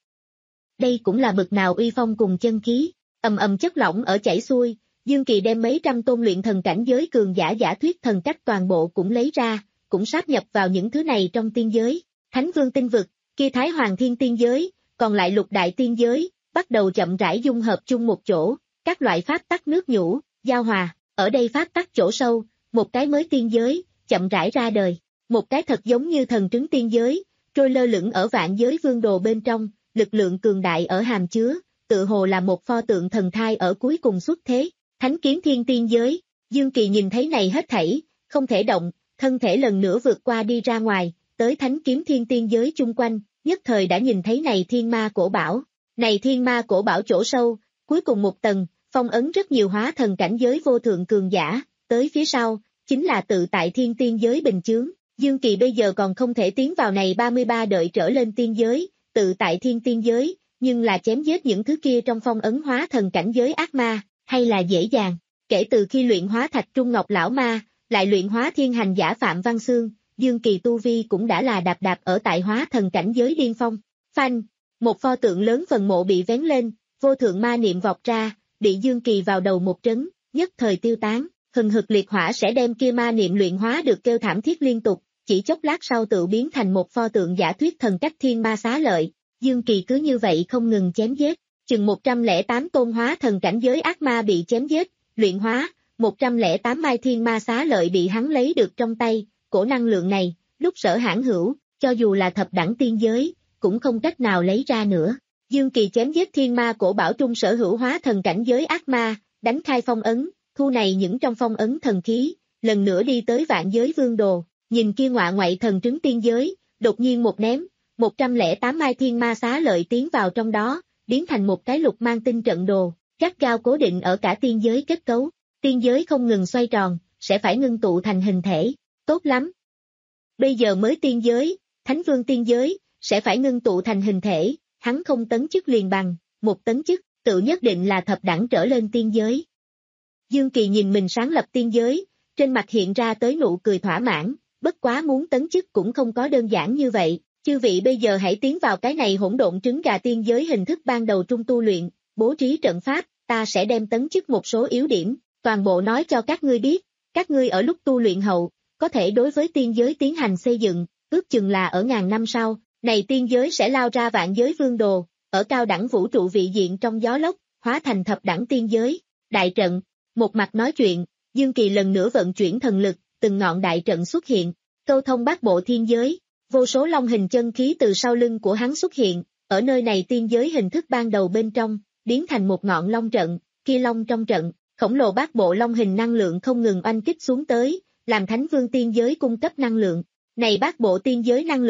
Đây cũng là bực nào uy phong cùng chân khí, ầm ầm chất lỏng ở chảy xuôi, Dương Kỳ đem mấy trăm tôn luyện thần cảnh giới cường giả giả thuyết thần cách toàn bộ cũng lấy ra, cũng sáp nhập vào những thứ này trong tiên giới, Thánh Vương tinh vực, kia Thái Hoàng Thiên tiên giới, còn lại lục đại tiên giới, bắt đầu chậm rãi dung hợp chung một chỗ, các loại pháp tắc nước nhũ, giao hòa, ở đây pháp tắc chỗ sâu, một cái mới tiên giới, chậm rãi ra đời, một cái thật giống như thần trứng tiên giới, trôi lơ lửng ở vạn giới vương đồ bên trong, lực lượng cường đại ở hàm chứa, tự hồ là một pho tượng thần thai ở cuối cùng xuất thế, Thánh Kiếm Thiên tiên giới, Dương Kỳ nhìn thấy này hết thảy, không thể động, thân thể lần nữa vượt qua đi ra ngoài, tới Thánh Kiếm Thiên tiên giới chung quanh, nhất thời đã nhìn thấy này thiên ma cổ bảo, này thiên ma cổ bảo chỗ sâu, cuối cùng một tầng, phong ấn rất nhiều hóa thần cảnh giới vô thượng cường giả, tới phía sau, chính là tự tại thiên tiên giới bình chướng, Dương Kỳ bây giờ còn không thể tiến vào này ba mươi ba đợi trở lên tiên giới, tự tại thiên tiên giới, nhưng là chém giết những thứ kia trong phong ấn hóa thần cảnh giới ác ma, hay là dễ dàng, kể từ khi luyện hóa thạch trung ngọc lão ma, lại luyện hóa thiên hành giả Phạm Văn Xương, Dương Kỳ tu vi cũng đã là đạp đạp ở tại hóa thần cảnh giới điên phong, phanh, một pho tượng lớn phần mộ bị vén lên, vô thượng ma niệm vọt ra, bị Dương Kỳ vào đầu một trấn, nhất thời tiêu tán, hừng hực liệt hỏa sẽ đem kia ma niệm luyện hóa được kêu thảm thiết liên tục, chỉ chốc lát sau tự biến thành một pho tượng giả thuyết thần cách thiên ma xá lợi, Dương Kỳ cứ như vậy không ngừng chém giết, chừng một trăm lẻ tám tôn hóa thần cảnh giới ác ma bị chém giết, luyện hóa, một trăm lẻ tám mai thiên ma xá lợi bị hắn lấy được trong tay, cổ năng lượng này, lúc sở hãn hữu, cho dù là thập đẳng tiên giới, cũng không cách nào lấy ra nữa. Dương Kỳ chém giết thiên ma cổ bảo trung sở hữu hóa thần cảnh giới ác ma, đánh khai phong ấn, thu này những trong phong ấn thần khí, lần nữa đi tới vạn giới vương đồ, nhìn kia ngọa ngoại thần trứng tiên giới, đột nhiên một ném, một trăm lẻ tám mai thiên ma xá lợi tiến vào trong đó, biến thành một cái lục mang tinh trận đồ, gắt gao cố định ở cả tiên giới kết cấu, tiên giới không ngừng xoay tròn, sẽ phải ngưng tụ thành hình thể, tốt lắm. Bây giờ mới tiên giới, Thánh Vương tiên giới, sẽ phải ngưng tụ thành hình thể, hắn không tấn chức liền bằng, một tấn chức, tự nhất định là thập đẳng trở lên tiên giới. Dương Kỳ nhìn mình sáng lập tiên giới, trên mặt hiện ra tới nụ cười thỏa mãn, bất quá muốn tấn chức cũng không có đơn giản như vậy, chư vị bây giờ hãy tiến vào cái này hỗn độn trứng gà tiên giới hình thức ban đầu trung tu luyện, bố trí trận pháp, ta sẽ đem tấn chức một số yếu điểm, toàn bộ nói cho các ngươi biết, các ngươi ở lúc tu luyện hậu, có thể đối với tiên giới tiến hành xây dựng, ước chừng là ở ngàn năm sau, này tiên giới sẽ lao ra vạn giới vương đồ, ở cao đẳng vũ trụ vị diện trong gió lốc, hóa thành thập đẳng tiên giới, đại trận, một mặt nói chuyện, Dương Kỳ lần nữa vận chuyển thần lực, từng ngọn đại trận xuất hiện, câu thông bát bộ thiên giới, vô số long hình chân khí từ sau lưng của hắn xuất hiện, ở nơi này tiên giới hình thức ban đầu bên trong, biến thành một ngọn long trận, kia long trong trận, khổng lồ bát bộ long hình năng lượng không ngừng oanh kích xuống tới, làm Thánh Vương tiên giới cung cấp năng lượng, này bát bộ tiên giới năng lượng,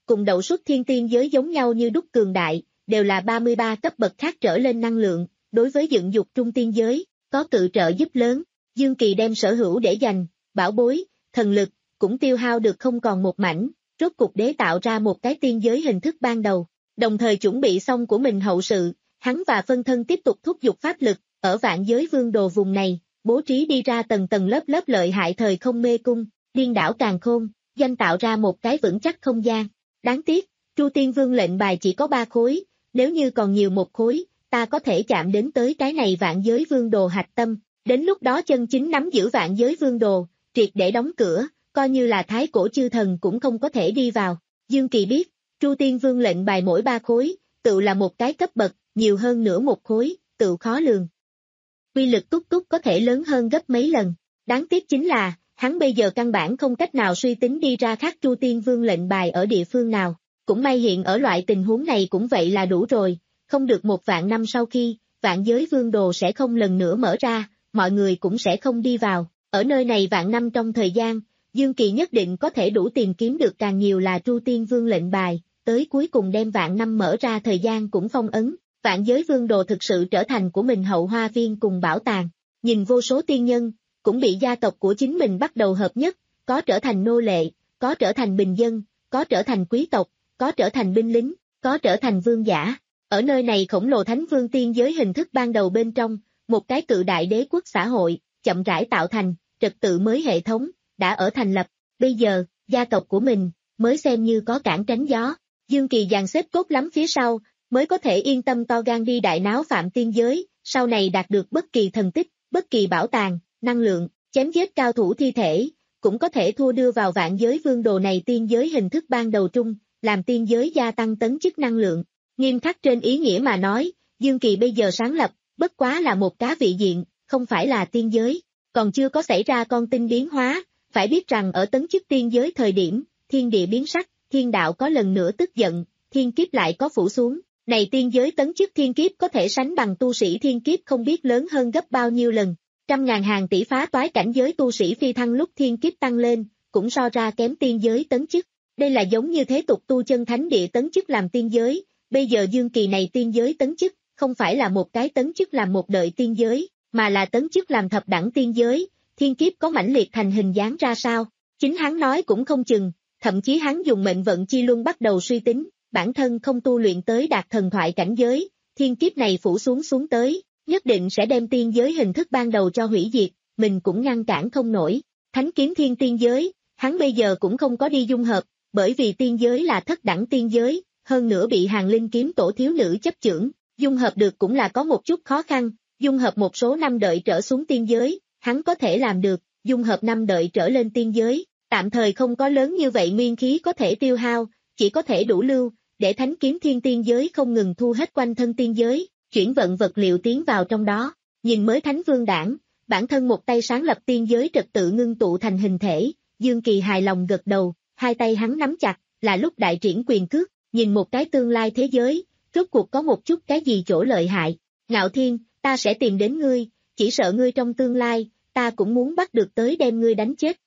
cùng đậu xuất thiên tiên giới giống nhau như đúc cường đại, đều là ba mươi ba cấp bậc khác trở lên năng lượng, đối với dựng dục trung tiên giới, có cự trợ giúp lớn. Dương Kỳ đem sở hữu để dành, bảo bối, thần lực, cũng tiêu hao được không còn một mảnh, rốt cục đế tạo ra một cái tiên giới hình thức ban đầu, đồng thời chuẩn bị xong của mình hậu sự, hắn và phân thân tiếp tục thúc giục pháp lực, ở vạn giới vương đồ vùng này, bố trí đi ra tầng tầng lớp lớp lợi hại thời không mê cung, điên đảo càn khôn, doanh tạo ra một cái vững chắc không gian. Đáng tiếc, Chu Tiên Vương lệnh bài chỉ có ba khối, nếu như còn nhiều một khối, ta có thể chạm đến tới cái này vạn giới vương đồ hạch tâm, đến lúc đó chân chính nắm giữ vạn giới vương đồ, triệt để đóng cửa, coi như là thái cổ chư thần cũng không có thể đi vào. Dương Kỳ biết, Chu Tiên Vương lệnh bài mỗi ba khối, tự là một cái cấp bậc, nhiều hơn nữa một khối, tự khó lường. Quy lực túc túc có thể lớn hơn gấp mấy lần, đáng tiếc chính là, hắn bây giờ căn bản không cách nào suy tính đi ra khác Chu Tiên Vương lệnh bài ở địa phương nào, cũng may hiện ở loại tình huống này cũng vậy là đủ rồi, không được một vạn năm sau khi, vạn giới vương đồ sẽ không lần nữa mở ra, mọi người cũng sẽ không đi vào, ở nơi này vạn năm trong thời gian, Dương Kỳ nhất định có thể đủ tìm kiếm được càng nhiều là Chu Tiên Vương lệnh bài, tới cuối cùng đem vạn năm mở ra thời gian cũng phong ấn, vạn giới vương đồ thực sự trở thành của mình hậu hoa viên cùng bảo tàng, nhìn vô số tiên nhân, cũng bị gia tộc của chính mình bắt đầu hợp nhất, có trở thành nô lệ, có trở thành bình dân, có trở thành quý tộc, có trở thành binh lính, có trở thành vương giả. Ở nơi này khổng lồ thánh vương tiên giới hình thức ban đầu bên trong, một cái cự đại đế quốc xã hội, chậm rãi tạo thành, trật tự mới hệ thống, đã ở thành lập, bây giờ, gia tộc của mình, mới xem như có cản tránh gió. Dương Kỳ dàn xếp cốt lắm phía sau, mới có thể yên tâm to gan đi đại náo phạm tiên giới, sau này đạt được bất kỳ thần tích, bất kỳ bảo tàng, năng lượng, chém giết cao thủ thi thể, cũng có thể thua đưa vào vạn giới vương đồ này tiên giới hình thức ban đầu trung, làm tiên giới gia tăng tấn chức năng lượng. Nghiêm khắc trên ý nghĩa mà nói, Dương Kỳ bây giờ sáng lập, bất quá là một cá vị diện, không phải là tiên giới, còn chưa có xảy ra con tinh biến hóa, phải biết rằng ở tấn chức tiên giới thời điểm, thiên địa biến sắc, thiên đạo có lần nữa tức giận, thiên kiếp lại có phủ xuống, này tiên giới tấn chức thiên kiếp có thể sánh bằng tu sĩ thiên kiếp không biết lớn hơn gấp bao nhiêu lần, trăm ngàn hàng tỷ phá toái cảnh giới tu sĩ phi thăng lúc thiên kiếp tăng lên, cũng so ra kém tiên giới tấn chức, đây là giống như thế tục tu chân thánh địa tấn chức làm tiên giới. Bây giờ Dương Kỳ này tiên giới tấn chức, không phải là một cái tấn chức làm một đời tiên giới, mà là tấn chức làm thập đẳng tiên giới, thiên kiếp có mãnh liệt thành hình dáng ra sao, chính hắn nói cũng không chừng, thậm chí hắn dùng mệnh vận chi luân bắt đầu suy tính, bản thân không tu luyện tới đạt thần thoại cảnh giới, thiên kiếp này phủ xuống xuống tới, nhất định sẽ đem tiên giới hình thức ban đầu cho hủy diệt, mình cũng ngăn cản không nổi, thánh kiếm thiên tiên giới, hắn bây giờ cũng không có đi dung hợp, bởi vì tiên giới là thất đẳng tiên giới. Hơn nữa bị hàng linh kiếm tổ thiếu nữ chấp chưởng, dung hợp được cũng là có một chút khó khăn, dung hợp một số năm đợi trở xuống tiên giới, hắn có thể làm được, dung hợp năm đợi trở lên tiên giới, tạm thời không có lớn như vậy nguyên khí có thể tiêu hao, chỉ có thể đủ lưu, để thánh kiếm thiên tiên giới không ngừng thu hết quanh thân tiên giới, chuyển vận vật liệu tiến vào trong đó, nhìn mới thánh vương đảng, bản thân một tay sáng lập tiên giới trật tự ngưng tụ thành hình thể, Dương Kỳ hài lòng gật đầu, hai tay hắn nắm chặt, là lúc đại triển quyền cước. Nhìn một cái tương lai thế giới, rốt cuộc có một chút cái gì chỗ lợi hại. Ngạo Thiên, ta sẽ tìm đến ngươi, chỉ sợ ngươi trong tương lai, ta cũng muốn bắt được tới đem ngươi đánh chết.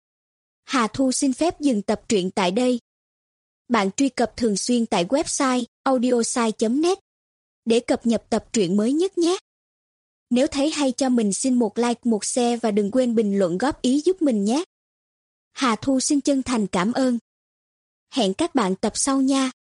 Hà Thu xin phép dừng tập truyện tại đây. Bạn truy cập thường xuyên tại website audiosai chấm net để cập nhật tập truyện mới nhất nhé. Nếu thấy hay cho mình xin một like, một share và đừng quên bình luận góp ý giúp mình nhé. Hà Thu xin chân thành cảm ơn. Hẹn các bạn tập sau nha.